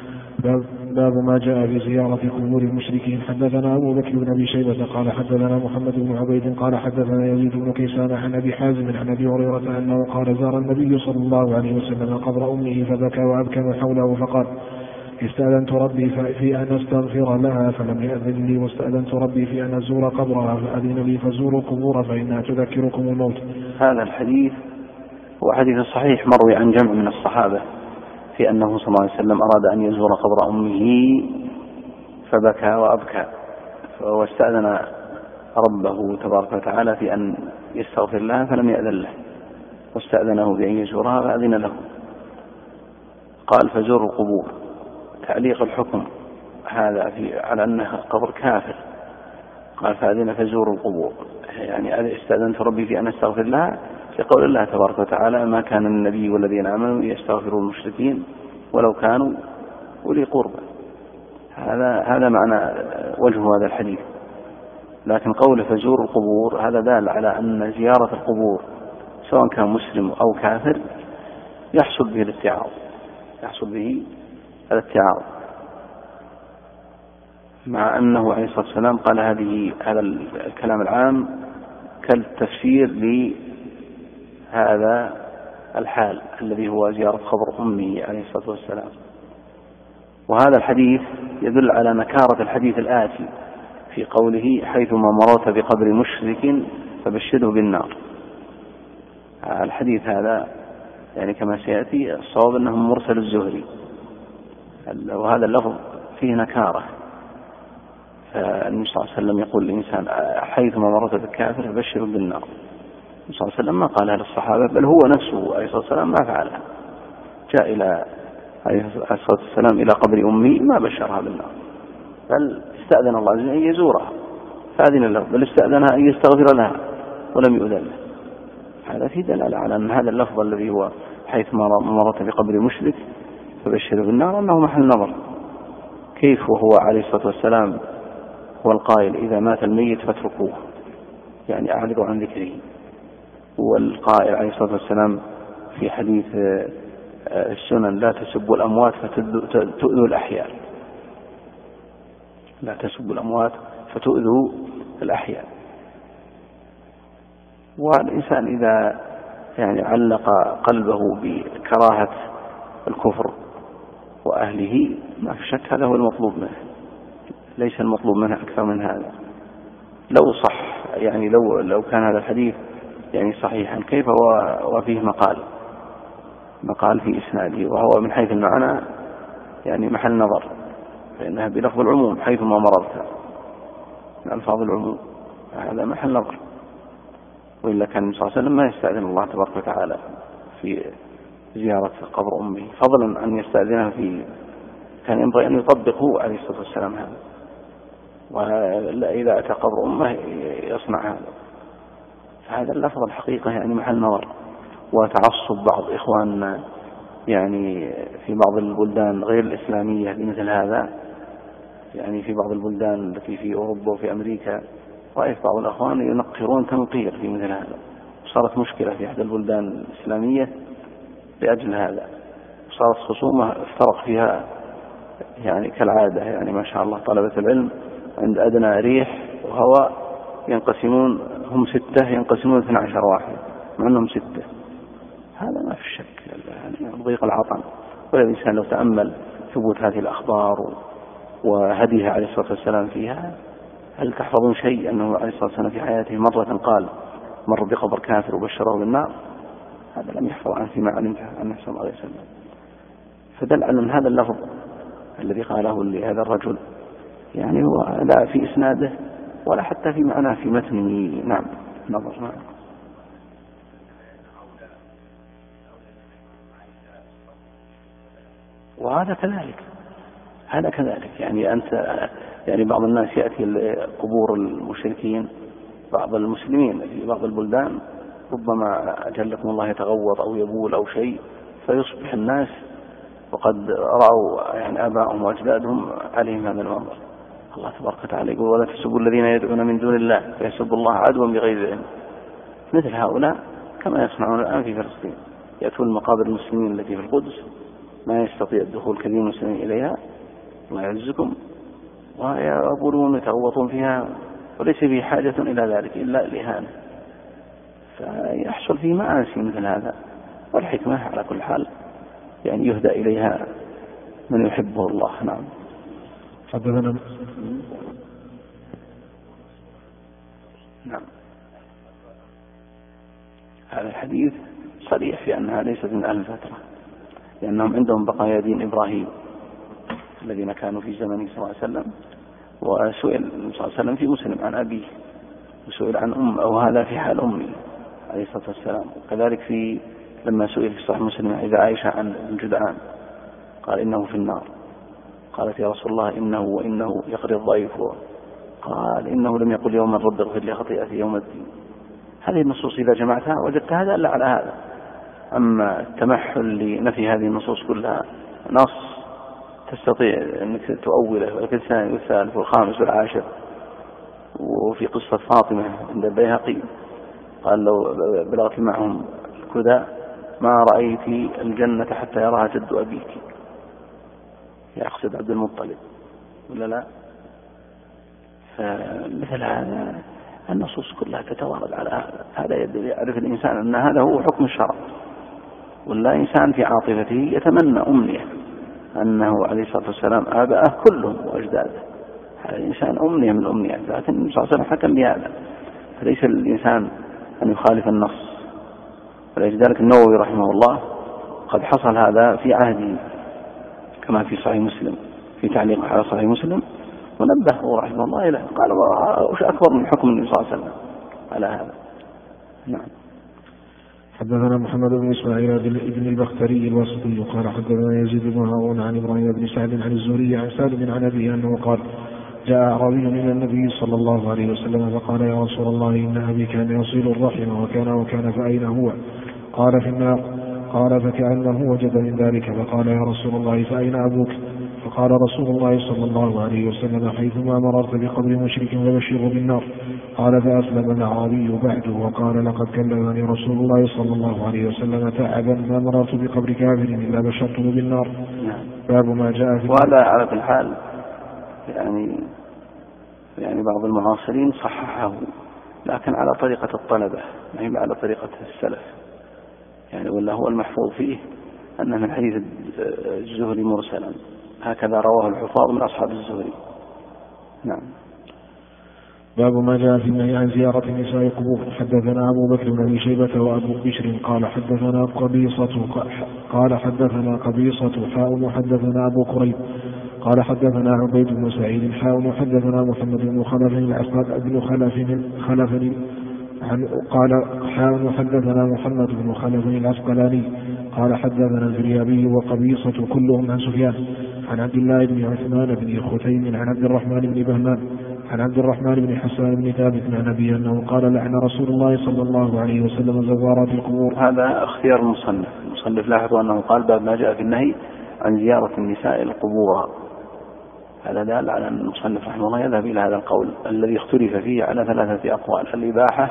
باب ما جاء في زيارة قبور المشركين. حدثنا أبو بكر بن أبي شيبة قال حدثنا محمد بن عبيد قال حدثنا يزيد بن كيسان عن أبي حازم عن أبي هريرة أنه قال زار النبي صلى الله عليه وسلم قبر أمه فبكى وأبكم حوله فقال استأذنت ربي في أن أستغفر لها فلم يأذن لي، واستأذنت ربي في أن أزور قبرها فأذن لي، فزوروا القبور فإنها تذكركم الموت. هذا الحديث هو حديث صحيح مروي عن جمع من الصحابة في أنه صلى الله عليه وسلم أراد أن يزور قبر أمه فبكى وأبكى، واستأذن ربه تبارك وتعالى في أن يستغفر لها فلم يأذن له، واستأذنه بأن يزورها فأذن له. قال فزوروا القبور، تعليق الحكم هذا على أنه قبر كافر، قال فأذن فزوروا القبور، يعني استأذنت ربي في أن أستغفر لها لقول الله تبارك وتعالى ما كان النبي والذين آمنوا يستغفروا المشركين ولو كانوا أولي قربى. هذا معنى وجه هذا الحديث. لكن قول فزوروا القبور هذا دال على أن زيارة القبور سواء كان مسلم أو كافر يحصل به الاتعاظ، مع أنه عليه الصلاة والسلام قال هذا الكلام العام كالتفسير لهذا الحال الذي هو زيارة قبر أمه عليه الصلاة والسلام. وهذا الحديث يدل على نكارة الحديث الآتي في قوله حيثما مررت بقبر مشرك فبشره بالنار. الحديث هذا يعني كما سيأتي الصواب أنه مرسل الزهري، وهذا اللفظ فيه نكارة، فالنبي صلى الله عليه وسلم يقول للإنسان حيثما مررت بالكافر فبشره بالنار. النبي صلى الله عليه وسلم ما قالها للصحابة، بل هو نفسه عليه الصلاة والسلام ما فعلها، جاء إلى عليه الصلاة والسلام إلى قبر أمي ما بشرها بالنار، بل استأذن الله عز وجل أن يزورها فأذن له، بل استأذنها أن يستغفر لها ولم يؤذن له. هذا في دلالة على أن هذا اللفظ الذي هو حيثما مررت بقبر مشرك فبشره بالنار أنه محل نظر. كيف وهو عليه الصلاة والسلام هو القائل إذا مات الميت فاتركوه، يعني أعرضوا عن ذكره، والقائل عليه الصلاة والسلام في حديث السنن لا تسبوا الأموات فتؤذوا الأحياء، لا تسبوا الأموات فتؤذوا الأحياء. والإنسان إذا يعني علق قلبه بكراهة الكفر وأهله ما في شك هذا هو المطلوب منه، ليس المطلوب منه أكثر من هذا. لو صح يعني لو كان هذا الحديث يعني صحيحا كيف وفيه مقال في إسناده، وهو من حيث المعنى يعني محل نظر، فإنها بلفظ العموم حيثما مررت من ألفاظ العموم، هذا محل نظر. وإلا كان النبي صلى الله عليه وسلم ما يستأذن الله تبارك وتعالى في زيارة قبر أمه، فضلا أن يستأذنها كان ينبغي أن يطبقه عليه الصلاة والسلام هذا، وإذا أتى قبر أمه يصنع هذا. فهذا اللفظ الحقيقة يعني محل نظر. وتعصب بعض إخواننا يعني في بعض البلدان غير الإسلامية لمثل هذا، يعني في بعض البلدان التي في أوروبا وفي أمريكا رأيت بعض الأخوان ينقرون تنقير في مثل هذا، صارت مشكلة في إحدى البلدان الإسلامية لأجل هذا، صارت خصومة افترق فيها يعني كالعادة، يعني ما شاء الله طلبة العلم عند أدنى ريح وهواء ينقسمون، هم 6 ينقسمون 12 واحد مع أنهم 6. هذا ما في شك يعني ضيق العطن. ولا الإنسان لو تأمل ثبوت هذه الأخبار وهديها عليه الصلاة والسلام فيها، هل تحفظون شيء أنه عليه الصلاة والسلام في حياته مرة قال مر بقبر كافر وبشره بالنار؟ هذا لم يحفظ عنه فيما علمته عنه صلى الله عليه وسلم. فدل على أن هذا اللفظ الذي قاله لهذا الرجل يعني هو لا في إسناده ولا حتى في معناه في متنه. نعم نظر. نعم. وهذا كذلك، هذا كذلك يعني أنت يعني بعض الناس يأتي لقبور المشركين، بعض المسلمين في بعض البلدان ربما أجلكم الله يتغوط أو يبول أو شيء، فيصبح الناس وقد رأوا يعني آباءهم وأجدادهم عليهم هذا المنظر. الله تبارك وتعالى يقول ولا تسبوا الذين يدعون من دون الله فيسبوا الله عدوا بغير علم. مثل هؤلاء كما يصنعون الآن في فلسطين، يأتون المقابر المسلمين التي في القدس ما يستطيع الدخول كثير من المسلمين إليها الله يعزكم، ويبولون ويتغوطون فيها وليس به حاجة إلى ذلك إلا الإهانة، فيحصل فيه مآسي مثل هذا. والحكمة على كل حال يعني يهدى إليها من يحبه الله. نعم. حدثنا نعم. هذا الحديث صريح في أنها ليست من أهل الفترة، لأنهم عندهم بقايا دين إبراهيم الذين كانوا في زمنه صلى الله عليه وسلم. وسئل صلى الله عليه وسلم في مسلم عن أبيه، وسئل عن أو هذا في حال أمه عليه الصلاة والسلام. وكذلك لما سئل في صحيح مسلم إذا عائشة عن الجدعان قال إنه في النار، قالت يا رسول الله وإنه يقري الضيف، قال إنه لم يقل يوم الرد اغفر لي خطيئتي يوم الدين. هذه النصوص إذا جمعتها وجدت هذا إلا على هذا. أما التمحل لنفي هذه النصوص كلها نص تستطيع أنك تؤوله ولكن الثاني والثالث والخامس والعاشر. وفي قصة فاطمة عند البيهقي قال لو بلغت معهم الكدى ما رأيت الجنة حتى يراها جد أبيك، يقصد عبد المطلب ولا لا؟ فمثل هذا النصوص كلها تتوارد على هذا يعرف الإنسان أن هذا هو حكم الشرع. ولا إنسان في عاطفته يتمنى أمنية أنه عليه الصلاة والسلام آباءه كلهم وأجداده، هذا الإنسان أمنية من الأمنيات، لكن النبي صلى الله عليه وسلم حكم بهذا، فليس للإنسان أن يخالف النص. ولذلك النووي رحمه الله قد حصل هذا في عهده كما في صحيح مسلم في تعليق على صحيح مسلم، ونبهه رحمه الله إليه قال وش أكبر من حكم النبي صلى الله عليه وسلم على هذا. نعم. حدثنا محمد بن إسماعيل بن البختري الواسطي قال حدثنا يزيد بن هارون عن إبراهيم بن سعد عن الزهري عن سالم عن أبيه أنه قال جاء أعرابي إلى النبي صلى الله عليه وسلم فقال يا رسول الله إن أبي كان يصيل الرحم وكان فأين هو؟ قال في النار. قال فكأنه وجد من ذلك فقال يا رسول الله فأين أبوك؟ فقال رسول الله صلى الله عليه وسلم حيثما مررت بقبر مشرك فبشره بالنار. قال فأسلم الأعرابي بعده وقال لقد كلمني رسول الله صلى الله عليه وسلم تعبا ما مررت بقبر كافر إلا بشرته بالنار. باب ما جاء في وهذا على كل حال يعني بعض المعاصرين صححه لكن على طريقة الطلبة ما هي على طريقة السلف يعني، ولا هو المحفوظ فيه أنه من حديث الزهري مرسلا، هكذا رواه الحفاظ من أصحاب الزهري. نعم. باب ما جاء في النهي عن زيارة النساء القبور. حدثنا أبو بكر بن أبي شيبة وأبو بشر قال حدثنا قبيصة وحدثنا أبو كريب قال حدثنا عبيد بن سعيد وحدثنا محمد بن وحدثنا محمد بن خلف العسقلاني قال حدثنا الفريابي وقبيصة كلهم عن سفيان عن عبد الله بن عثمان بن ختيم عن عبد الرحمن بن بهمان عن عبد الرحمن بن حسان بن ثابت عن أبيه أنه قال لعن رسول الله صلى الله عليه وسلم زوارات القبور. هذا اختيار المصنف لاحظوا أنه قال باب ما جاء في النهي عن زيارة النساء القبور. هذا دال على أن المصنف رحمه الله يذهب إلى هذا القول الذي اختلف فيه على 3 أقوال: الإباحة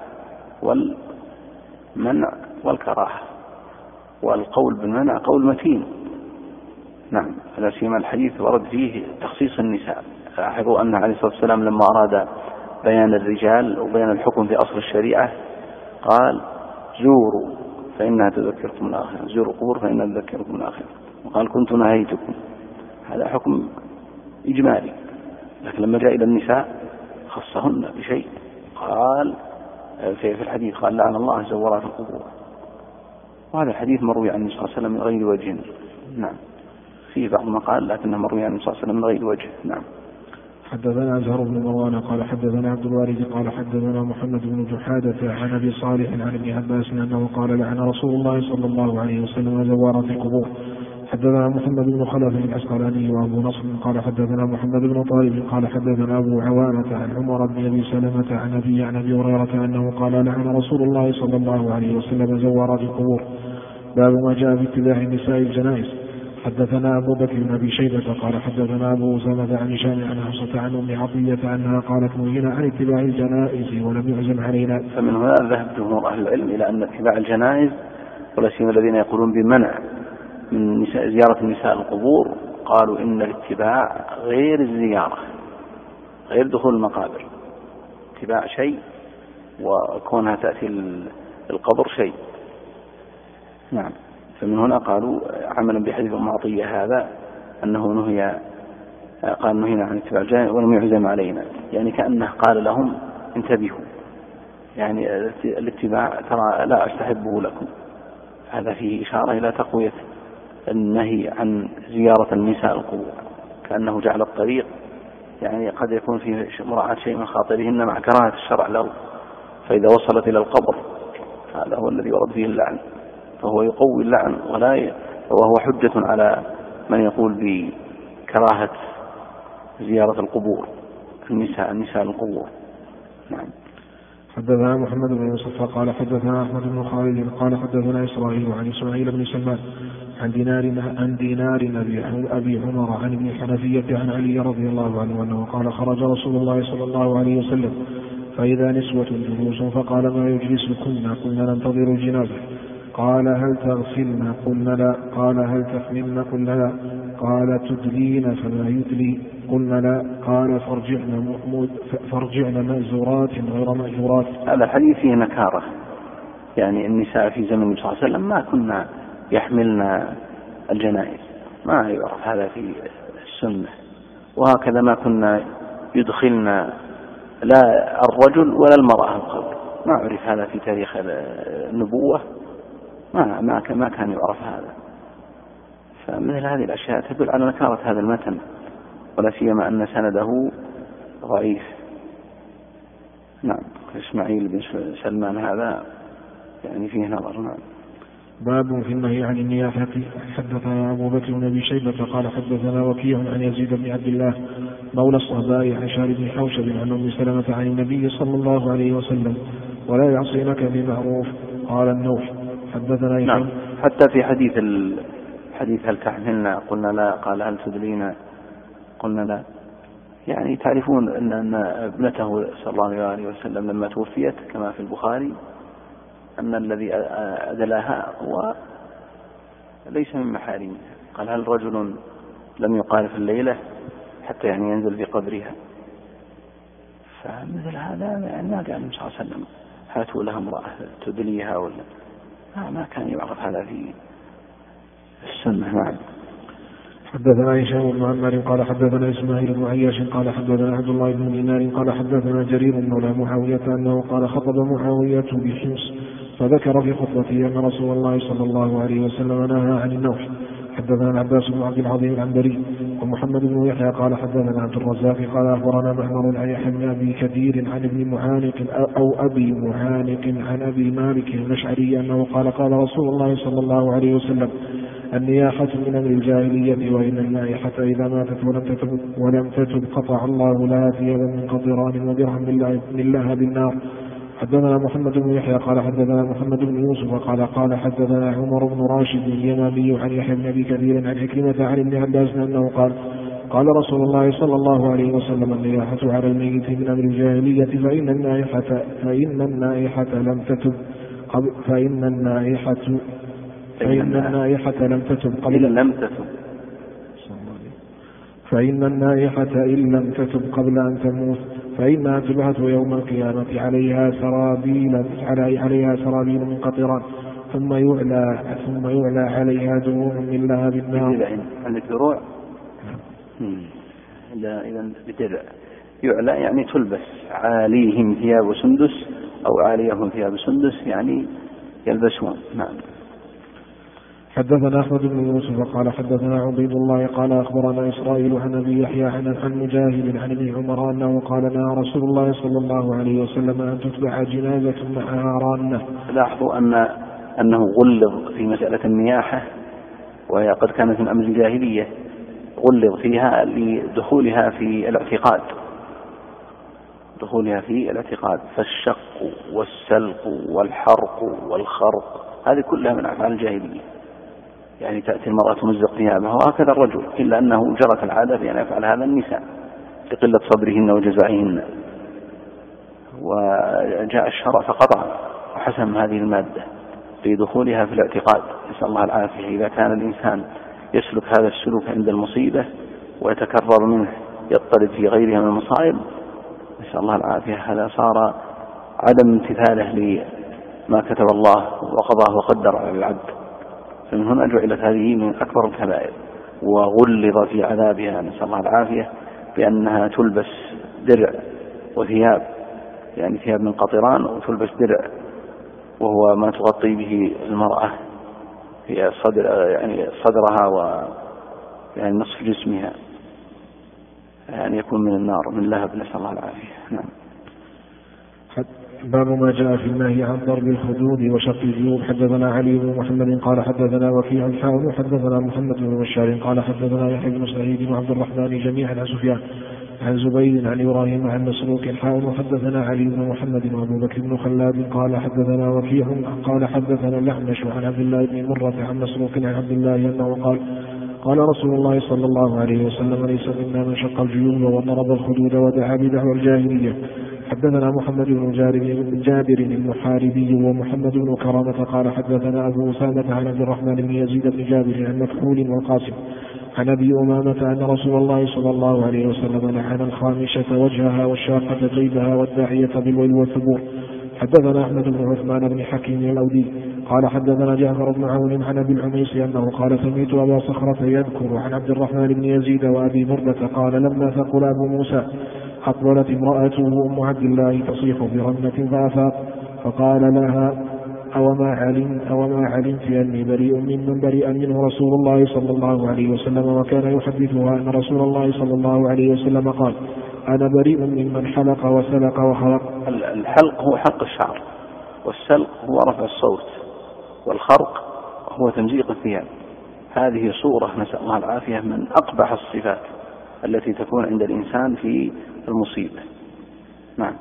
والمنع والكراهة. والقول بالمنع قول متين. نعم، لا سيما الحديث ورد فيه تخصيص النساء. لاحظوا أن عليه الصلاة والسلام لما أراد بيان الرجال وبيان الحكم في أصل الشريعة قال: زوروا فإنها تذكركم الآخرة، زوروا القبور فإنها تذكركم الآخرة. وقال: كنت نهيتكم. هذا حكم إجمالي، لكن لما جاء إلى النساء خصهن بشيء. قال في الحديث قال: لعن الله زوارات القبور. وهذا الحديث مروي عن النبي صلى الله عليه وسلم من غير وجه. نعم، فيه بعض ما قال لكنه مروي عن النبي صلى الله عليه وسلم من غير وجه. نعم. حدثنا أزهر بن مروان قال حدثنا عبد الوارث قال حدثنا محمد بن جحادة عن أبي صالح عن ابن عباس أنه قال: لعن رسول الله صلى الله عليه وسلم زوارات القبور. حدثنا محمد بن خلف العسقلاني وأبو نصر قال حدثنا محمد بن طالب قال حدثنا أبو عوانة عن عمر بن أبي سلمة عن أبي هريرة أنه قال: لعن رسول الله صلى الله عليه وسلم زوارات القبور. باب ما جاء في اتباع النساء الجنائز. حدثنا أبو بكر بن أبي شيبة قال حدثنا أبو أسامة عن هشام عن حفصة عن أم عطية أنها قالت: نهينا عن اتباع الجنائز ولم يعزم علينا. فمن هنا ذهب جمهور أهل العلم إلى أن اتباع الجنائز، ولا سيما الذين يقولون بمنع من زيارة النساء القبور، قالوا إن الاتباع غير الزيارة، غير دخول المقابر. اتباع شيء وكونها تأتي القبر شيء. نعم. فمن هنا قالوا عملا بحديث أم عطية هذا أنه قال: نهينا عن اتباع الجنائز ولم يعزم علينا. يعني كأنه قال لهم: انتبهوا، يعني الاتباع ترى لا أستحبه لكم. هذا فيه إشارة إلى تقوية النهي عن زيارة النساء القبور، كأنه جعل الطريق يعني قد يكون فيه مراعاة شيء من خاطرهن مع كراهة الشرع له، فإذا وصلت إلى القبر هذا هو الذي ورد فيه اللعن، فهو يقوي اللعن وهو حجة على من يقول بكراهة زيارة القبور، النساء القبور. نعم. حدثنا محمد بن يوسف قال حدثنا أحمد بن خالد قال حدثنا إسرائيل عن إسماعيل بن سلمان عن دينار أبي عمر عن ابن الحنفية عن علي رضي الله عنه أنه قال: خرج رسول الله صلى الله عليه وسلم فإذا نسوة جلوس فقال: ما يجلسكن؟ قلنا: ننتظر الجنازة. قال: هل تغسلن؟ قلنا: لا. قال: هل تحملن؟ قلنا: لا. قال: تدلين؟ فما يدلي؟ قلنا: لا. قال: فارجعن مأزورات غير مأجورات. هذا الحديث فيه نكارة، يعني النساء في زمن النبي صلى الله عليه وسلم ما كنا يحملن الجنائز، ما يعرف هذا في السنة. وهكذا ما كنا يدخلن لا الرجل ولا المرأة القبر، ما عرف هذا في تاريخ النبوة، ما كان يعرف هذا. فمثل هذه الأشياء تدل على نكارة هذا المتن، ولا سيما أن سنده ضعيف. نعم. إسماعيل بن سلمان هذا يعني فيه نظر. نعم. باب في النهي عن النياحة. حدثنا أبو بكر بن أبي شيبة قال حدثنا وكيع عن يزيد بن عبد الله مولى الصهباء عن شارب بن حوشب عن أم سلمة عن النبي صلى الله عليه وسلم: ولا يعصينك بمعروف. قال النوح. حدثنا نعم. حتى في حديث هل تحملن؟ قلنا: لا. قال: هل تدلين؟ قلنا: لا. يعني تعرفون أن ابنته صلى الله عليه وسلم لما توفيت كما في البخاري أن الذي أدلاها هو ليس من محارمها. قال: هل رجل لم يقارف الليلة حتى يعني ينزل في قبرها؟ فمثل هذا يعني ما قال النبي صلى الله عليه وسلم: هاتوا لها امرأة تدليها، ولا ما كان يعرف هذا في السنة. نعم. حدثنا هشام بن عمار قال حدثنا إسماعيل بن عياش قال حدثنا عبد الله بن دينار قال حدثنا جرير مولى معاوية أنه قال خطب معاوية بحمص فذكر في خطبته أن رسول الله صلى الله عليه وسلم نهى عن النوح. حدثنا العباس بن عبد العظيم العنبري ومحمد بن يحيى قال حدثنا عبد الرزاق قال أخبرنا معمر عن يحيى بن أبي كثير عن ابن معانق أو أبي معانق عن أبي مالك الأشعري أنه قال قال رسول الله صلى الله عليه وسلم النياحة من أمر الجاهلية وإن النائحة إذا ماتت ولم تتب قطع الله لها ثيابا من قطران ودرعا من لهب النار. حدثنا محمد بن يحيى قال حدثنا محمد بن يوسف قال حدثنا عمر بن راشد اليمامي عن يحيى بن أبي كثير عن عكرمة عن ابن عباس أنه قال رسول الله صلى الله عليه وسلم النياحة على الميت من أمر الجاهلية فإن النائحة لم تتب لم تتب قبل أن تموت فإنها تبعث يوم القيامة عليها سرابيل من قطران ثم يعلى عليها دروع من لهب النار. عندك دروع؟ لا، إذا بدرع يعلى يعني تلبس، عاليهم ثياب سندس أو عاليهم ثياب سندس يعني يلبسون. نعم. حدثنا أحمد بن يوسف قال حدثنا عبيد الله قال أخبرنا إسرائيل عن أبي يحيى عن مجاهد عن ابن عمر أنه قال نهى رسول الله صلى الله عليه وسلم أن تتبع جنازة معها رانة. لاحظوا أنه غلظ في مسألة النياحة، وهي قد كانت من أمر الجاهلية، غلظ فيها لدخولها في الاعتقاد، فالشق والسلق والحرق والخرق هذه كلها من أفعال الجاهلية. يعني تأتي المرأة تمزق ثيابها وهكذا الرجل، إلا أنه جرت العادة بأن يفعل هذا النساء لقلة صبرهن وجزعهن، وجاء الشرع فقطع وحسم هذه المادة لدخولها في الاعتقاد. نسأل الله العافية. إذا كان الإنسان يسلك هذا السلوك عند المصيبة ويتكرر منه يضطرب في غيرها من المصائب، نسأل الله العافية، هذا صار عدم امتثاله لما كتب الله وقضاه وقدر على العبد. فمن هنا جعلت هذه من أكبر الكبائر، وغلظ في عذابها نسأل الله العافية بأنها تلبس درع وثياب، يعني ثياب من قطران، وتلبس درع وهو ما تغطي به المرأة في يعني صدرها ويعني نصف جسمها، يعني يكون من النار من لهب نسأل الله العافية. نعم. باب ما جاء في النهي عن ضرب الخدود وشق الجيوب. حدثنا علي بن محمد قال حدثنا وكيع الحاول وحدثنا محمد بن بشار قال حدثنا يحيى بن سعيد وعبد الرحمن جميعا عن سفيان عن زبيد عن إبراهيم عن مسروق الحاول وحدثنا علي بن محمد وأبو بكر بن خلاد قال حدثنا وكيع قال حدثنا الأعمش عن عبد الله بن مرة عن مسروق عن عبد الله أنه قال رسول الله صلى الله عليه وسلم ليس منا من شق الجيوب وضرب الخدود ودعا بدعوى الجاهلية. حدثنا محمد بن جابر المحاربي ومحمد بن كرامة قال حدثنا أبو أسامة عن عبد الرحمن بن يزيد بن جابر عن مكحول والقاسم عن أبي أمامة أن رسول الله صلى الله عليه وسلم لعن الخامشة وجهها والشاقة جيبها والداعية بالويل والثبور. حدثنا أحمد بن عثمان بن حكيم الأودي قال حدثنا جعفر بن عون عن أبي العميس أنه قال سمعت أبا صخرة يذكر عن عبد الرحمن بن يزيد وأبي بردة قال لما ثقل أبو موسى أقبلت امرأته أم عبد الله تصيح برنة فأفاق فقال لها أوما علمت أني بريء ممن برئ منه رسول الله صلى الله عليه وسلم، وكان يحدثها أن رسول الله صلى الله عليه وسلم قال أنا بريء ممن حلق وسلق وخلق. الحلق هو حلق الشعر، والسلق هو رفع الصوت، والخرق هو تمزيق الثياب. هذه صورة نسأل الله العافية من أقبح الصفات التي تكون عند الإنسان في المصيبة. نعم.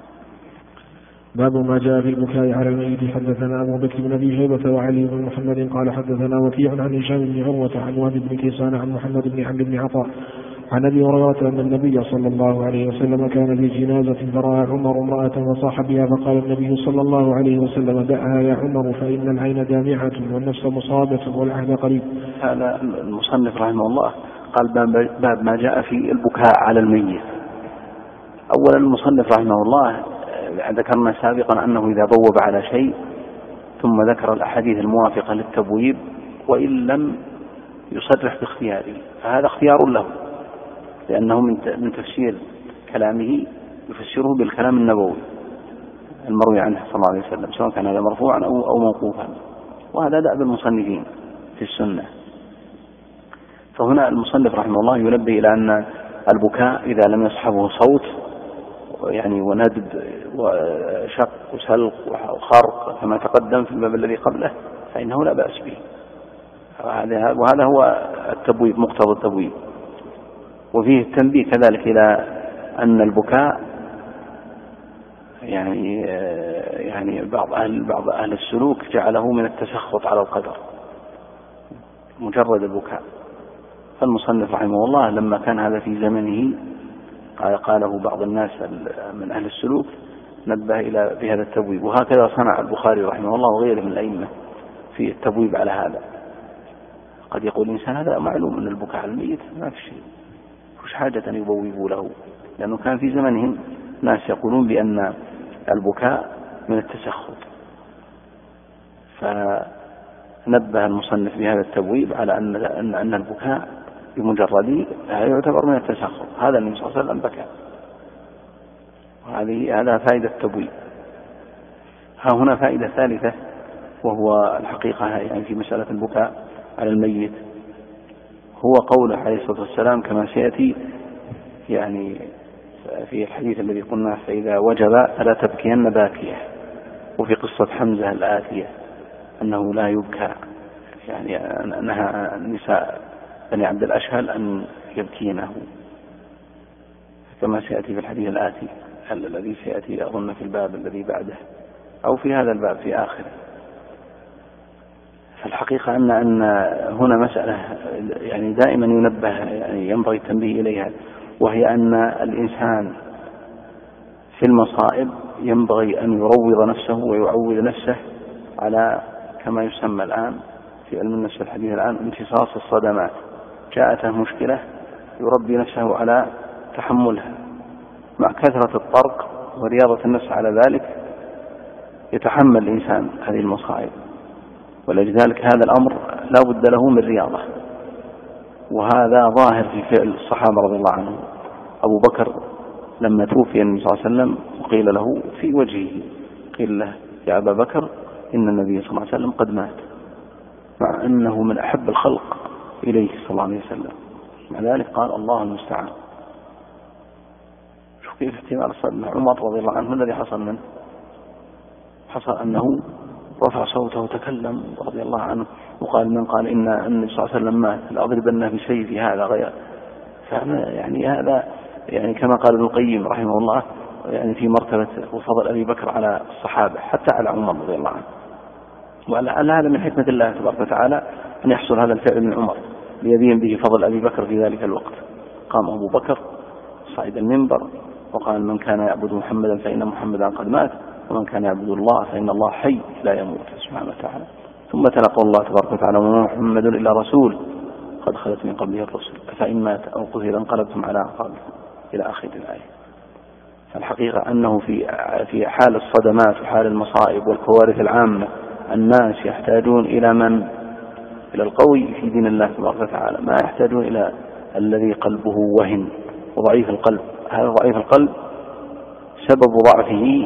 باب ما جاء في البكاء على الميت. حدثنا أبو بكر بن أبي شيبة وعلي بن محمد قال حدثنا وكيع عن هشام بن عروة عن وهب بن كيسان عن محمد بن عمرو بن عطاء عن أبي هريرة أن النبي صلى الله عليه وسلم كان في جنازة فرأى عمر امرأة وصاح بها فقال النبي صلى الله عليه وسلم دعها يا عمر فإن العين دامعة والنفس مصابة والعهد قريب. هذا المصنف رحمه الله قال باب ما جاء في البكاء على الميت. أولا المصنف رحمه الله ذكرنا سابقا أنه إذا بوب على شيء ثم ذكر الأحاديث الموافقة للتبويب وإن لم يصرح باختياره، فهذا اختيار له، لأنه من تفسير كلامه يفسره بالكلام النبوي المروي عنه صلى الله عليه وسلم، سواء كان هذا مرفوعا أو موقوفا، وهذا دأب المصنفين في السنة. فهنا المصنف رحمه الله ينبه إلى أن البكاء إذا لم يصحبه صوت يعني وندب وشق وسلق وخرق كما تقدم في الباب الذي قبله فإنه لا بأس به، وهذا هو التبويب، مقتضى التبويب. وفيه التنبيه كذلك إلى أن البكاء يعني بعض أهل السلوك جعله من التسخط على القدر مجرد البكاء. فالمصنف رحمه الله لما كان هذا في زمنه قاله بعض الناس من أهل السلوك نبه إلى بهذا التبويب، وهكذا صنع البخاري رحمه الله وغيره من الأئمة في التبويب على هذا. قد يقول الإنسان هذا معلوم أن البكاء على الميت ما في شيء، مش حاجة أن يبوبوا له، لأنه كان في زمنهم ناس يقولون بأن البكاء من التسخط. فنبه المصنف بهذا التبويب على أن البكاء بمجرد يعتبر من التسخط، هذا النبي صلى الله عليه وسلم بكى، هذا فائدة التبويب. ها هنا فائدة ثالثة، وهو الحقيقة يعني في مسألة البكاء على الميت، هو قوله عليه الصلاة والسلام كما سيأتي يعني في الحديث الذي قلنا فإذا وجب فلا تبكين باكية، وفي قصة حمزة الآتية أنه لا يبكى، يعني أنها النساء بني عبد الأشهل أن يبكينه كما سيأتي في الحديث الآتي الذي سيأتي أظن في الباب الذي بعده أو في هذا الباب في آخره. فالحقيقة أن هنا مسألة يعني دائما ينبه يعني ينبغي التنبيه إليها، وهي أن الإنسان في المصائب ينبغي أن يروض نفسه ويعود نفسه على كما يسمى الآن في علم النفس في الحديث الآن امتصاص الصدمات. جاءته مشكلة يربي نفسه على تحملها، مع كثرة الطرق ورياضة النفس على ذلك يتحمل الإنسان هذه المصائب، ولذلك هذا الأمر لا بد له من رياضة، وهذا ظاهر في فعل الصحابة رضي الله عنهم. أبو بكر لما توفي النبي صلى الله عليه وسلم وقيل له في وجهه قيل له يا أبا بكر إن النبي صلى الله عليه وسلم قد مات، مع أنه من أحب الخلق إليه صلى الله عليه وسلم، مع ذلك قال الله المستعان. شوف كيف احتمال صلى عمر رضي الله عنه ما الذي حصل منه؟ حصل أنه رفع صوته وتكلم رضي الله عنه وقال من قال إن النبي صلى الله عليه وسلم مات لأضربنه بسيفي هذا غير. يعني هذا يعني كما قال ابن القيم رحمه الله يعني في مرتبة وفضل أبي بكر على الصحابة حتى على عمر رضي الله عنه. ولعل هذا من حكمة الله تبارك وتعالى أن يحصل هذا الفعل من عمر ليبين به فضل أبي بكر في ذلك الوقت. قام أبو بكر صعد المنبر وقال من كان يعبد محمدا فإن محمدا قد مات، ومن كان يعبد الله فإن الله حي لا يموت سبحانه وتعالى. ثم تلقى الله تبارك وتعالى وما محمد إلا رسول قد خلت من قبله الرسل أفإن مات أو قتل انقلبتم على أعقابكم إلى آخر الآية. فالحقيقة أنه في حال الصدمات وحال المصائب والكوارث العامة الناس يحتاجون إلى من؟ إلى القوي في دين الله تبارك وتعالى، ما يحتاجون إلى الذي قلبه وهن وضعيف القلب. هذا ضعيف القلب سبب ضعفه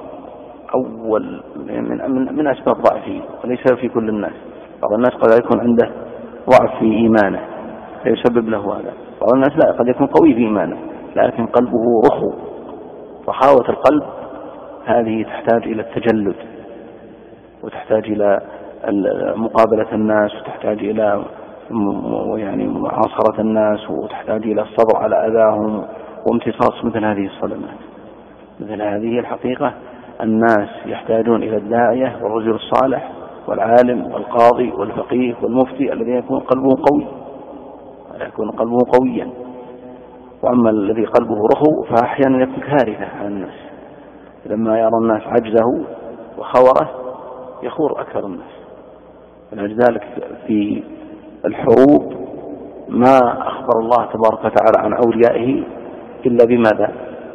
أول من أسباب ضعفه، وليس في كل الناس. بعض الناس قد يكون عنده ضعف في إيمانه فيسبب له هذا، بعض الناس لا، قد يكون قوي في إيمانه لكن قلبه رخو. رخاوة القلب هذه تحتاج إلى التجلد، وتحتاج إلى مقابلة الناس، وتحتاج إلى يعني معاصرة الناس، وتحتاج إلى الصبر على أذاهم وامتصاص مثل هذه الصدمات. مثل هذه الحقيقة الناس يحتاجون إلى الداعية والرجل الصالح والعالم والقاضي والفقيه والمفتي الذي يكون قلبه قوي، يكون قلبه قويا. وأما الذي قلبه رخو فأحيانا يكون كارثة على الناس، لما يرى الناس عجزه وخوره يخور أكثر الناس. ولذلك في الحروب ما أخبر الله تبارك وتعالى عن أوليائه إلا بماذا؟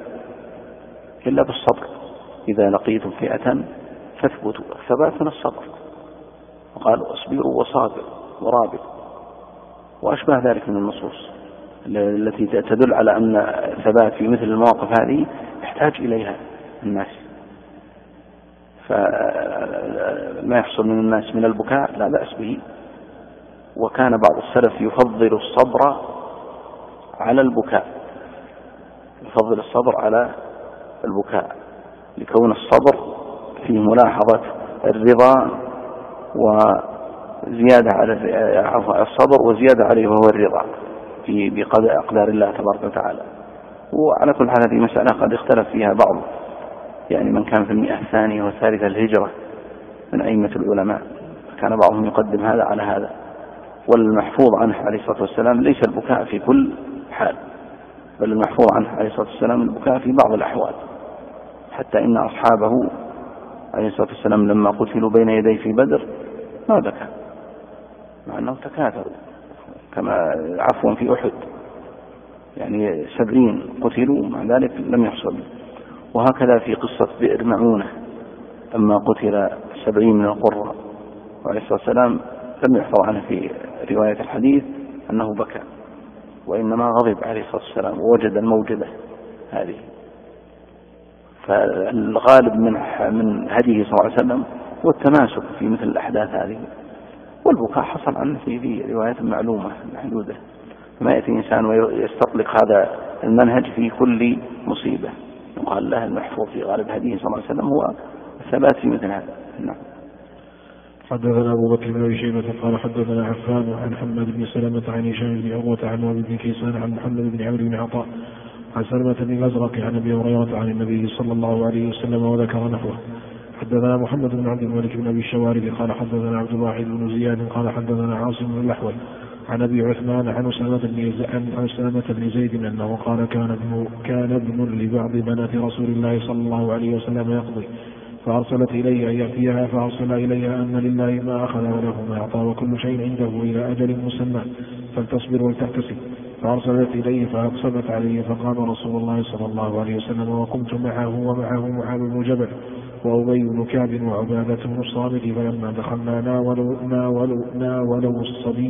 إلا بالصبر. إذا لقيتم فئة فاثبتوا، الثبات من الصبر، وقال اصبروا وصابروا ورابطوا. وأشبه ذلك من النصوص التي تدل على أن الثبات في مثل المواقف هذه يحتاج إليها الناس. فما يحصل من الناس من البكاء لا بأس به. وكان بعض السلف يفضل الصبر على البكاء، يفضل الصبر على البكاء، لكون الصبر فيه ملاحظة الرضا وزيادة على الصبر وزيادة عليه وهو الرضا بأقدار الله تبارك وتعالى. وعلى كل حال هذه مسألة قد اختلف فيها بعض، يعني من كان في 100 والثالثة الهجرة من أئمة العلماء، كان بعضهم يقدم هذا على هذا. والمحفوظ عنه عليه الصلاة والسلام ليس البكاء في كل حال، بل المحفوظ عنه عليه الصلاة والسلام البكاء في بعض الأحوال، حتى إن أصحابه عليه الصلاة والسلام لما قتلوا بين يديه في بدر ما بكى، مع أنه تكاثروا، كما عفوا في أحد يعني 70 قتلوا، مع ذلك لم يحصل. وهكذا في قصة بئر معونة لما قتل 70 من القراء وعليه الصلاة والسلام لم يحفظ عنه في رواية الحديث أنه بكى، وإنما غضب عليه الصلاة والسلام ووجد الموجبة هذه. فالغالب من هديه صلى الله عليه وسلم هو التماسك في مثل الأحداث هذه. والبكاء حصل عنه في روايات معلومة محدودة، ما يأتي إنسان ويستطلق هذا المنهج في كل مصيبة. يقال له المحفوظ في غالب هديه صلى الله عليه وسلم هو الثبات في مثل هذا. نعم. حدثنا أبو بكر بن أبي شيبة قال حدثنا عفان عن حماد بن سلمة عن هشام بن عروة عن وهب بن كيسان عن محمد بن عمرو بن عطاء عن سلمة بن الأزرق عن أبي هريرة عن النبي صلى الله عليه وسلم وذكر نحوه. حدثنا محمد بن عبد الملك بن أبي الشوارب قال حدثنا عبد الواحد بن زياد قال حدثنا عاصم بن الأحول عن أبي عثمان عن أسامة بن زيد أنه قال كان ابن لبعض بنات رسول الله صلى الله عليه وسلم يقضي، فأرسلت إلي أن يأتيها، فأرسل إلي أن لله ما أخذ وله ما أعطى وكل شيء عنده إلى أجل مسمى فلتصبر ولتحتسب. فأرسلت إليه فأقسمت عليه، فقام رسول الله صلى الله عليه وسلم وقمت معه ومعه معاذ بن جبل وأبي بن كعب وعبادة بن الصامت، فلما دخلنا ناولوا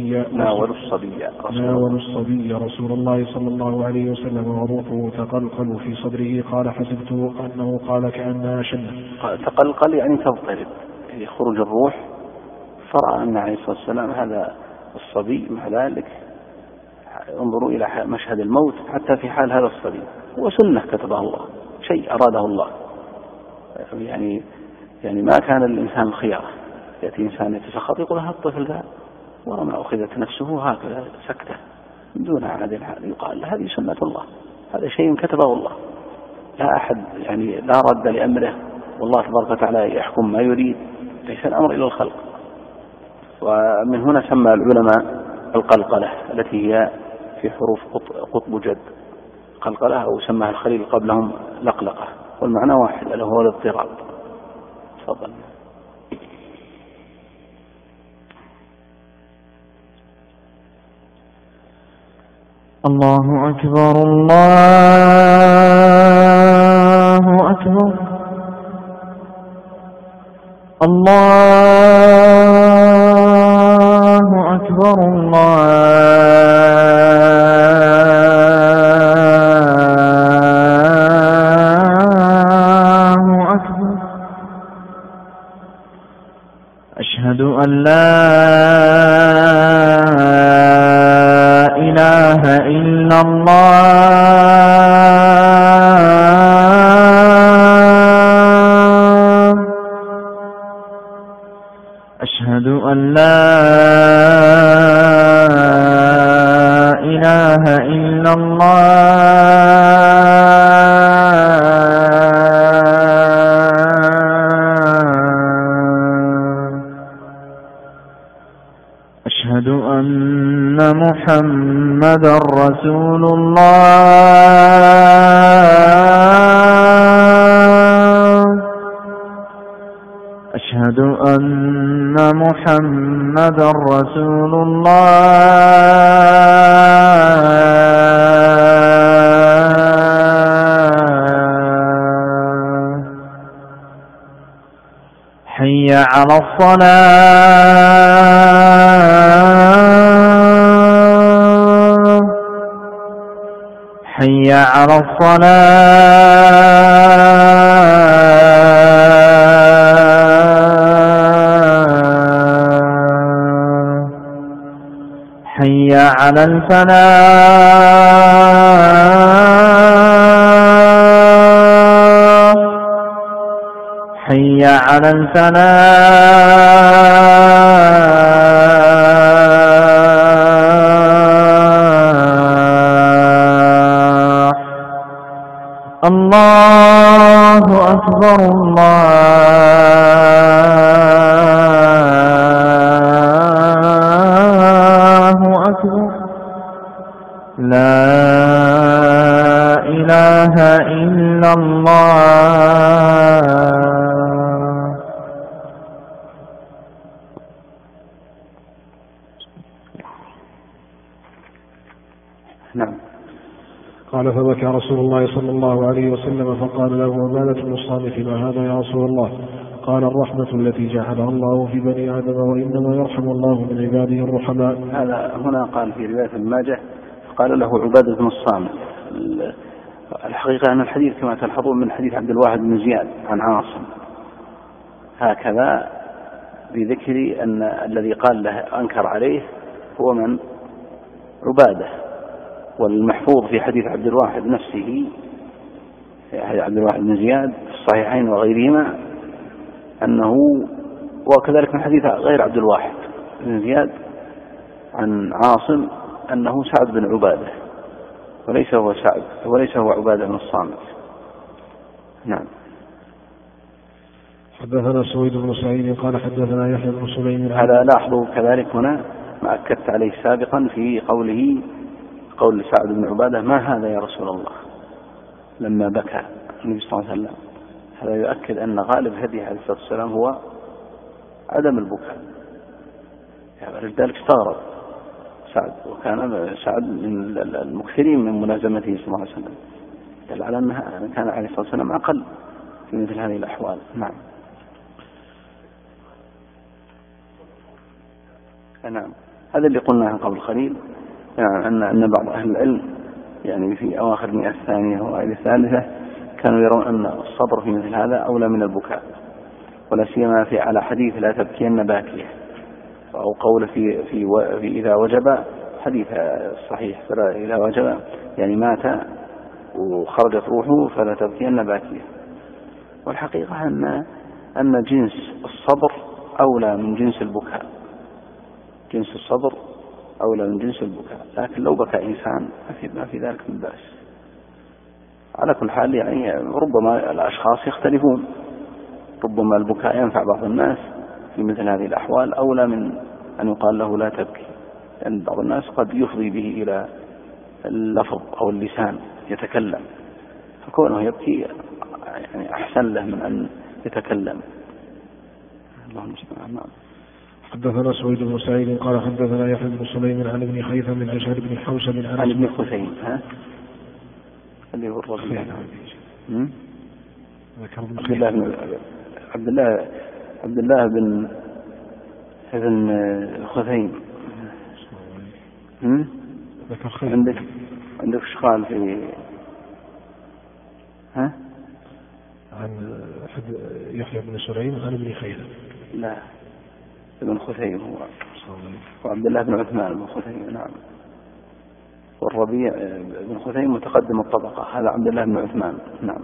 الصبي رسول الله صلى الله عليه وسلم وروحه تقلقل في صدره، قال حسبته أنه قال كأنها شنة. تقلقل يعني تضطرب، يخرج الروح. فرأى أن عليه الصلاة والسلام هذا الصبي، مع ذلك انظروا إلى مشهد الموت حتى في حال هذا الصبي، هو سنة كتبه الله، شيء أراده الله. يعني ما كان الإنسان خيارة، يأتي إنسان يتسخط يقول هذا الطفل ذا ورما أخذت نفسه هكذا سكتة دون عاد الحال، يقال هذه سنة الله، هذا شيء كتبه الله، لا أحد يعني لا رد لأمره، والله تبارك وتعالى يحكم ما يريد، ليس الأمر إلى الخلق. ومن هنا سمى العلماء القلقلة التي هي في حروف قطب جد قلقلة، أو سماها الخليل قبلهم لقلقة، والمعنى واحد اللي هو الاضطراب. تفضل. الله أكبر الله أكبر الله أكبر الله أكبر. أشهد أن لا إله إلا الله. أشهد أن لا إله إلا الله. أشهد أن محمدا رسول الله. أشهد أن محمدا رسول الله. حي على الصلاة. حي على الصلاة حي على الفلاح حي على الفلاح. الله أكبر الله أكبر لا إله إلا الله. نعم. قال فبكى رسول الله صلى الله عليه وسلم فقال له عبادة بن الصامت ما هذا يا رسول الله؟ قال الرحمة التي جعلها الله في بني آدم وإنما يرحم الله من عباده الرحماء. هذا هنا قال في رواية ابن ماجه قال له عبادة بن الصامت. الحقيقة أن الحديث كما تلحظون من حديث عبد الواحد بن زياد عن عاصم هكذا بذكر أن الذي قال له أنكر عليه هو من عبادة. والمحفوظ في حديث عبد الواحد نفسه عبد الواحد بن زياد في الصحيحين وغيرهما أنه وكذلك من حديث غير عبد الواحد بن زياد عن عاصم أنه سعد بن عبادة وليس هو سعد وليس هو عبادة بن الصامت. نعم. حدثنا سويد بن سعيد قال حدثنا يحيى بن سليم. هذا لاحظوا كذلك هنا ما أكدت عليه سابقا في قول سعد بن عبادة ما هذا يا رسول الله لما بكى النبي صلى الله عليه وسلم. هذا يؤكد أن غالب هديه عليه الصلاة والسلام هو عدم البكاء. لذلك استغرب سعد وكان سعد من المكثرين من ملازمته صلى الله عليه وسلم دل على أنه كان عليه الصلاة والسلام أقل في مثل هذه الأحوال. نعم. نعم. هذا اللي قلناه قبل قليل يعني أن بعض أهل العلم يعني في أواخر المئة الثانية وأوائل الثالثة كانوا يرون أن الصبر في مثل هذا أولى من البكاء ولا سيما في على حديث لا تبكين باكية أو قول في إذا وجب حديث صحيح فلا إذا وجب يعني مات وخرجت روحه فلا تبكين باكية. والحقيقة أن جنس الصبر أولى من جنس البكاء. جنس الصبر أولى من جنس البكاء. لكن لو بكى إنسان ما في ذلك من بأس. على كل حال يعني ربما الأشخاص يختلفون. ربما البكاء ينفع بعض الناس في مثل هذه الأحوال أولى من أن يقال له لا تبكي لأن يعني بعض الناس قد يفضي به إلى اللفظ أو اللسان يتكلم فكونه يبكي يعني أحسن له من أن يتكلم. اللهم صل. حدثنا سويد بن سعيد قال حدثنا يحيى بن سليم عن ابن خيثم من عشر بن حوشب عن ابن خثيم اللي هو الرجل عبد الله بن خثيم. عندك اشغال في عن يحيى بن سليم عن ابن خيثم. لا ابن خثيم هو وعبد الله بن عثمان بن خثيم. نعم. والربيع بن خثيم متقدم الطبقة هذا عبد الله بن عثمان. نعم.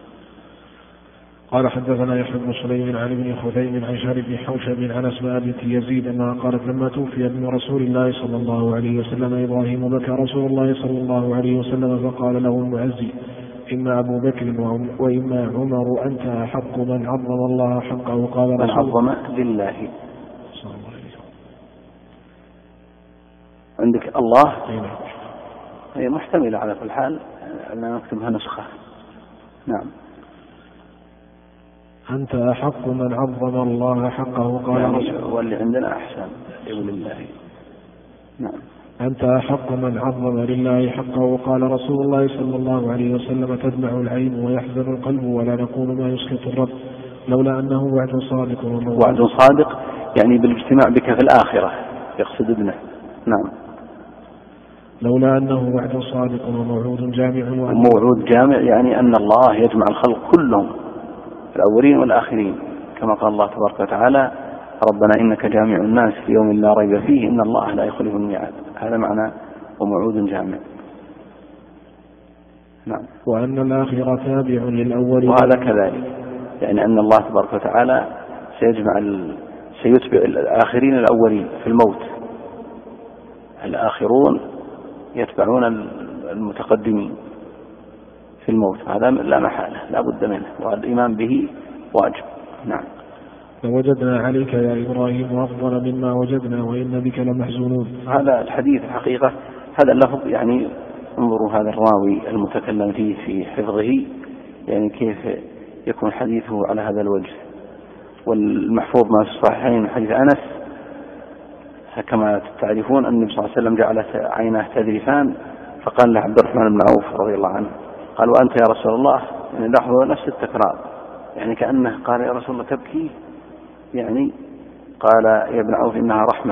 قال حدثنا يحيى بن سليم عن ابن خثيم عن شهر بن حوشب عن أسماء بنت يزيد أنها قالت لما توفي ابن رسول الله صلى الله عليه وسلم إبراهيم بكى رسول الله صلى الله عليه وسلم فقال له المعزي إما أبو بكر وإما عمر أنت أحق من عظم الله حقه. قال من عظم لله. عندك الله هي محتملة على كل حال أنا نكتبها نسخة. نعم. أنت أحق من عظم الله حقه. قال رسول واللي عندنا أحسن يقول الله. نعم. أنت أحق من عظم لله حقه. قال رسول الله صلى الله عليه وسلم تدمع العين ويحزن القلب ولا نقول ما يسخط الرب لولا أنه وعد صادق. وعد صادق يعني بالاجتماع بك في الآخرة يقصد ابنه. نعم. لولا أنه وعد صادق وموعود جامع. وموعود جامع يعني أن الله يجمع الخلق كلهم الأولين والآخرين، كما قال الله تبارك وتعالى: ربنا إنك جامع الناس في يوم لا ريب فيه إن الله لا يخلف الميعاد. هذا معنى وموعود جامع. نعم. وأن الآخر تابع للأول. وهذا كذلك، يعني أن الله تبارك وتعالى سيتبع الآخرين الأولين في الموت. الآخرون يتبعون المتقدمين في الموت، هذا لا محالة لا بد منه، والإيمان به واجب. نعم. لوجدنا عليك يا إبراهيم أفضل مما وجدنا وإن بك لمحزونون. هذا الحديث الحقيقة هذا اللفظ، يعني انظروا هذا الراوي المتكلم فيه في حفظه، يعني كيف يكون حديثه على هذا الوجه. والمحفوظ ما في الصحيحين من حديث أنس كما تعرفون أن النبي صلى الله عليه وسلم جعل عيناه تذرفان، فقال له عبد الرحمن بن عوف رضي الله عنه: قال وأنت يا رسول الله؟ يعني لاحظوا نفس التكرار، يعني كأنه قال: يا رسول الله تبكي؟ يعني قال يا ابن عوف إنها رحمة،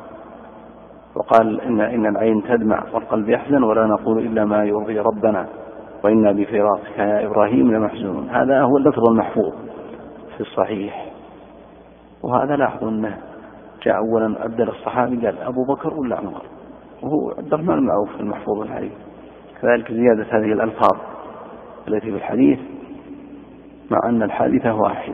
وقال إن العين تدمع والقلب يحزن ولا نقول إلا ما يرضي ربنا وإنا بفراقك يا إبراهيم لمحزونون. هذا هو اللفظ المحفوظ في الصحيح. وهذا لاحظوا أنه جاء أولا أبدل الصحابي قال أبو بكر ولا عمر، وهو عبد الرحمن بن عوف المحفوظ الحديث. كذلك زيادة هذه الألفاظ التي في الحديث مع أن الحادثة واحدة،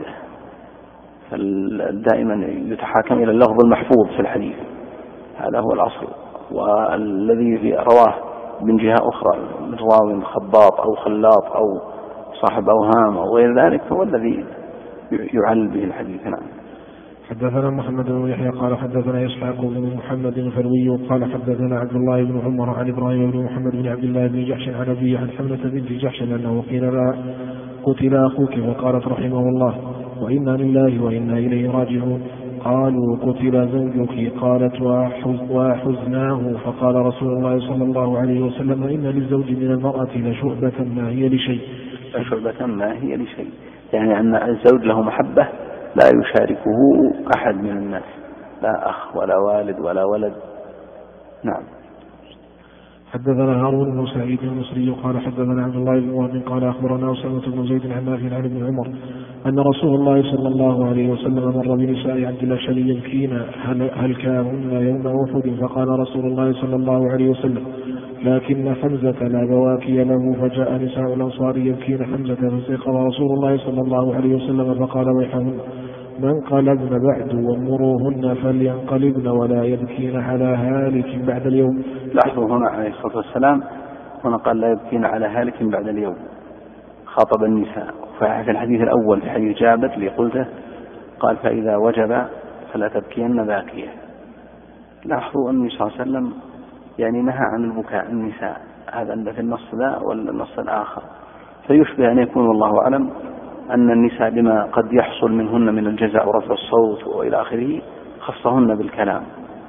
فدائما يتحاكم إلى اللفظ المحفوظ في الحديث، هذا هو الأصل. والذي رواه من جهة أخرى من راوي خباط أو خلاط أو صاحب أوهام أو غير ذلك هو الذي يعلل به الحديث. نعم. حدثنا محمد بن يحيى قال حدثنا إسحاق بن محمد الفروي قال حدثنا عبد الله بن عمر عن إبراهيم بن محمد بن عبد الله بن جحش عن أبيه عن حملة بنت جحش أنه قيل لها قتل أخوك فقالت رحمه الله وإنا لله وإنا إليه راجعون. قالوا قتل زوجك؟ قالت وحزناه. فقال رسول الله صلى الله عليه وسلم إن للزوج من المرأة لشعبة ما هي لشيء. شعبة ما هي لشيء، يعني أن الزوج له محبة لا يشاركه أحد من الناس، لا أخ ولا والد ولا ولد. نعم. حدثنا هارون بن سعيد المصري قال حدثنا عبد الله بن وهب قال أخبرنا أسامة بن زيد عن نافع عن ابن عمر أن رسول الله صلى الله عليه وسلم مر بنساء عبد الأشهل يبكين هلكاهن يوم أحد، فقال رسول الله صلى الله عليه وسلم لكن حمزة لا بواكي له. فجاء نساء الأنصار يبكين حمزة فاستيقظ رسول الله صلى الله عليه وسلم فقال ويحهن من قلبن بعد ومروهن فلينقلبن ولا يبكين على هالك بعد اليوم. لاحظوا هنا عليه الصلاة والسلام هنا قال لا يبكين على هالك بعد اليوم، خاطب النساء. ففي الحديث الأول في حديث جابر اللي قلته قال فإذا وجب فلا تبكين باكية. لاحظوا أن النبي صلى الله عليه وسلم يعني نهى عن البكاء النساء، هذا في النص ذا والنص الآخر، فيشبه أن يكون والله أعلم أن النساء بما قد يحصل منهن من الجزع ورفع الصوت وإلى آخره خصهن بالكلام،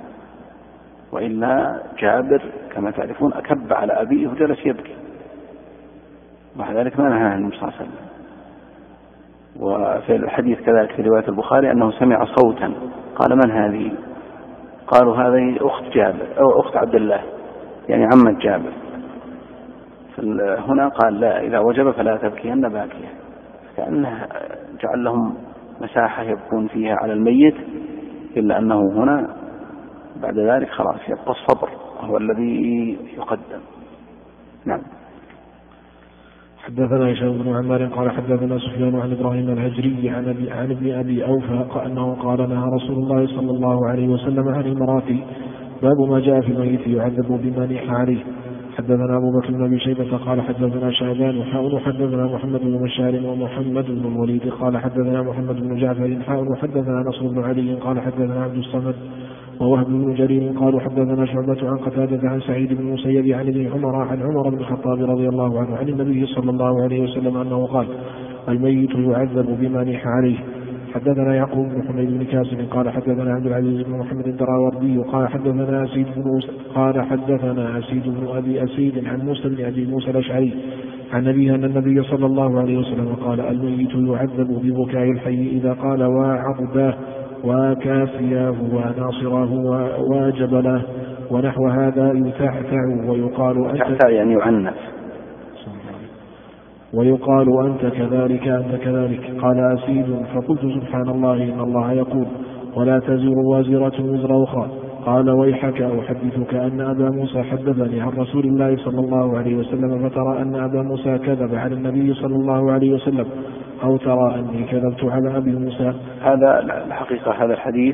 وإلا جابر كما تعرفون أكب على أبيه وجلس يبكي، ومع ذلك ما نهى النبي صلى الله عليه وسلم. وفي الحديث كذلك في رواية البخاري أنه سمع صوتا قال من هذه؟ قالوا هذه أخت جابر أو أخت عبد الله، يعني عمة جابر. هنا قال لا إذا وجب فلا تبكين باكية، كأنه جعل لهم مساحة يبكون فيها على الميت، إلا أنه هنا بعد ذلك خلاص يبقى الصبر هو الذي يقدم. نعم. حدثنا هشام بن عمار قال حدثنا سفيان عن إبراهيم الهجري عن ابن أبي أوفى أنه قال نهى رسول الله صلى الله عليه وسلم عن المراتب، باب ما جاء في الميت يعذب بما نيح عليه. حدثنا أبو بكر بن أبي شيبة قال حدثنا شعبان حدثنا محمد بن بشار ومحمد بن الوليد قال حدثنا محمد بن جعفر حدثنا نصر بن علي قال حدثنا عبد الصمد ووهب بن جرير قالوا حدثنا شعبة عن قتادة عن سعيد بن المسيب عن ابن عمر عن عمر بن الخطاب رضي الله عنه عن النبي صلى الله عليه وسلم أنه قال الميت يعذب بما نيح عليه. حدثنا يعقوب بن حميد بن كاسم قال حدثنا عبد العزيز بن محمد الدراوردي قال حدثنا أسيد بن أبي أسيد عن موسى بن أبي موسى الأشعري عن نبيه أن النبي صلى الله عليه وسلم قال الميت يعذب ببكاء الحي إذا قال وعضباه وكافياه وناصراه وجبله ونحو هذا يتعتع ويقال يعني يعنف ويقال أنت كذلك أنت كذلك. قال أسيد فقلت سبحان الله إن الله يقول ولا تزر وازرة وزر أخرى. قال ويحك أحدثك أن أبا موسى حدثني عن رسول الله صلى الله عليه وسلم فترى أن أبا موسى كذب على النبي صلى الله عليه وسلم أو ترى أني كذبت على أبي موسى. هذا الحقيقة هذا الحديث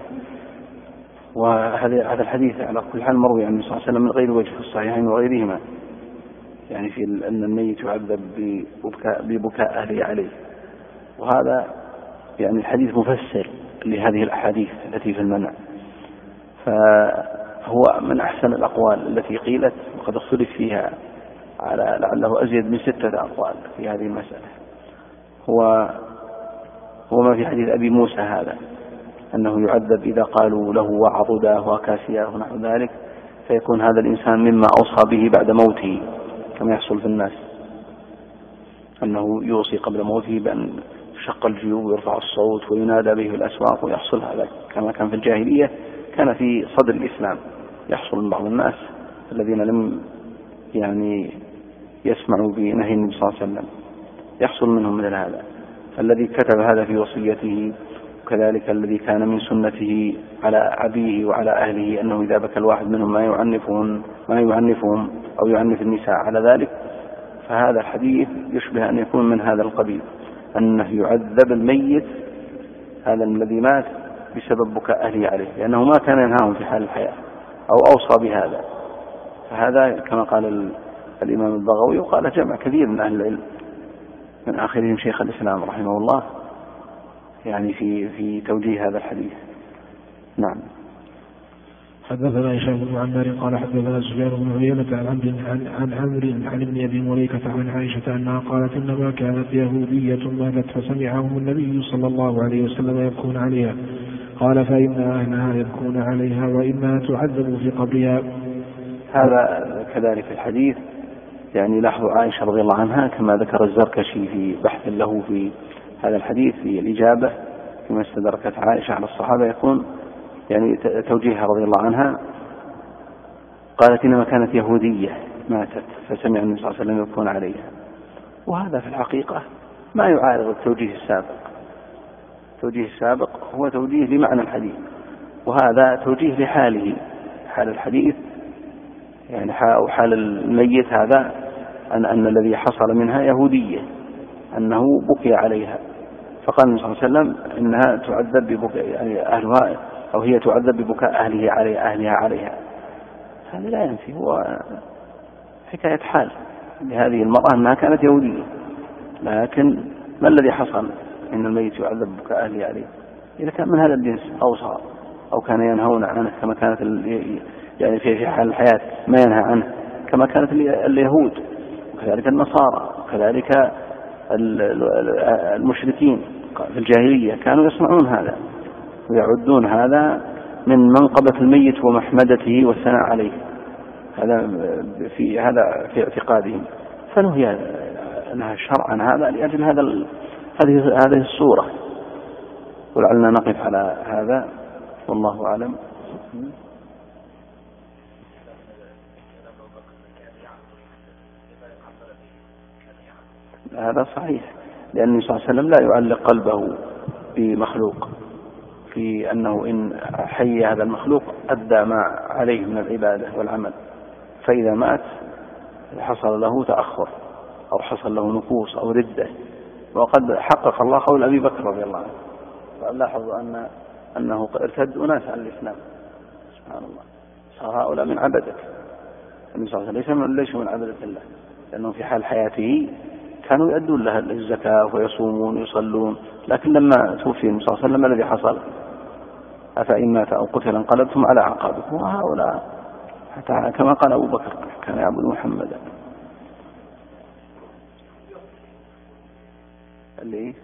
وهذا الحديث على كل حال مروي عن النبي صلى الله عليه وسلم من غير وجه في الصحيحين وغيرهما، يعني في أن الميت يعذب ببكاء أهله عليه، وهذا يعني الحديث مفسر لهذه الأحاديث التي في المنع، فهو من أحسن الأقوال التي قيلت، وقد اختلف فيها على لعله أزيد من 6 أقوال في هذه المسألة. هو ما في حديث أبي موسى هذا أنه يعذب إذا قالوا له وعضداه وكاسياه ونحو ذلك، فيكون هذا الإنسان مما أوصى به بعد موته كما يحصل في الناس، أنه يوصي قبل موته بأن يشق الجيوب ويرفع الصوت وينادى به في الأسواق، ويحصل هذا كما كان في الجاهلية، كان في صدر الإسلام يحصل من بعض الناس الذين لم يعني يسمعوا بنهي النبي صلى الله عليه وسلم، يحصل منهم مثل هذا. فالذي كتب هذا في وصيته، وكذلك الذي كان من سنته على أبيه وعلى أهله أنه إذا بكى الواحد منهم ما يعنفهم أو يعنف النساء على ذلك، فهذا الحديث يشبه أن يكون من هذا القبيل، أنه يعذب الميت هذا الذي مات بسبب بكاء أهله عليه، لأنه ما كان ينهاهم في حال الحياة أو أوصى بهذا. فهذا كما قال الإمام البغوي وقال جمع كثير من أهل العلم من آخرهم شيخ الإسلام رحمه الله، يعني في توجيه هذا الحديث. نعم. حدثنا هشام بن عمار قال حدثنا سفيان بن عيينة عن عمرو عن ابن أبي مليكة عن عائشة أنها قالت إنما كانت يهودية ماتت فسمعهم النبي صلى الله عليه وسلم يبكون عليها، قال فإن أهلها يبكون عليها وإنها تعذب في قبرها. هذا كذلك الحديث يعني لاحظ عائشة رضي الله عنها كما ذكر الزركشي في بحث له في هذا الحديث في الإجابة كما استدركت عائشة على الصحابة، يكون يعني توجيهها رضي الله عنها، قالت إنما كانت يهودية ماتت فسمع النبي صلى الله عليه وسلم يبكون عليها، وهذا في الحقيقة ما يعارض التوجيه السابق. التوجيه السابق هو توجيه لمعنى الحديث، وهذا توجيه لحاله، حال الحديث يعني أو حال الميت هذا أن الذي حصل منها يهودية، أنه بكي عليها، فقال النبي صلى الله عليه وسلم إنها تعذب ببكاء يعني أهلها، أو هي تعذب ببكاء أهلها عليها. هذا لا ينفي، هو حكاية حال لهذه المرأة أنها كانت يهودية، لكن ما الذي حصل إن الميت يعذب ببكاء أهله عليه؟ إذا كان من هذا الجنس أوصى أو كان ينهون عنه كما كانت يعني في حال الحياة ما ينهى عنه كما كانت اليهود وكذلك النصارى وكذلك المشركين في الجاهلية، كانوا يصنعون هذا ويعدون هذا من منقبة الميت ومحمدته والثناء عليه، هذا في اعتقادهم، فنهي لها شرعا هذا لأجل هذه الصورة. ولعلنا نقف على هذا والله أعلم. هذا صحيح، لأن النبي صلى الله عليه وسلم لا يعلق قلبه بمخلوق، في أنه إن حي هذا المخلوق أدى ما عليه من العبادة والعمل، فإذا مات حصل له تأخر أو حصل له نقوص أو ردة، وقد حقق الله قول أبي بكر رضي الله عنه، فلاحظوا أنه ارتد أناس عن الإسلام، سبحان الله، صار هؤلاء من عبدة النبي صلى الله عليه وسلم، ليسوا من عبدة الله، لأنه في حال حياته كانوا يؤدون لها الزكاة ويصومون ويصلون، لكن لما توفي النبي صلى الله عليه وسلم الذي حصل؟ أفإن مات أو قتل انقلبتم على أعقابكم، وهؤلاء حتى كما قال أبو بكر كان يعبد محمدا. اللي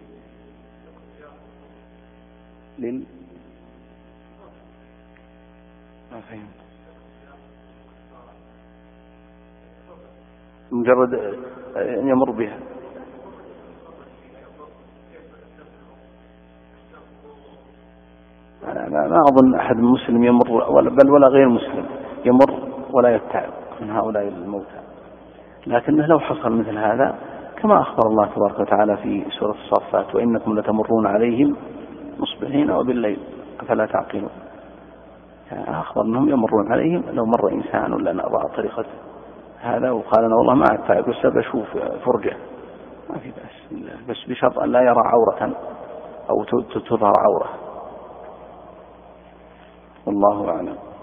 ما فهمت، مجرد أن يمر بها. أنا ما أظن أحد مسلم يمر بل ولا غير مسلم يمر ولا يتعب من هؤلاء الموتى. لكنه لو حصل مثل هذا كما أخبر الله تبارك وتعالى في سورة الصافات وإنكم لتمرون عليهم مصبحين وبالليل أفلا تعقلون، يعني أخبر أنهم يمرون عليهم لو مر إنسان ولا نأضع طريقة هذا وقال أنا والله ما أتعب بس بشوف فرجة ما في بس بشرط أن لا يرى عورة أو تظهر عورة. والله أعلم.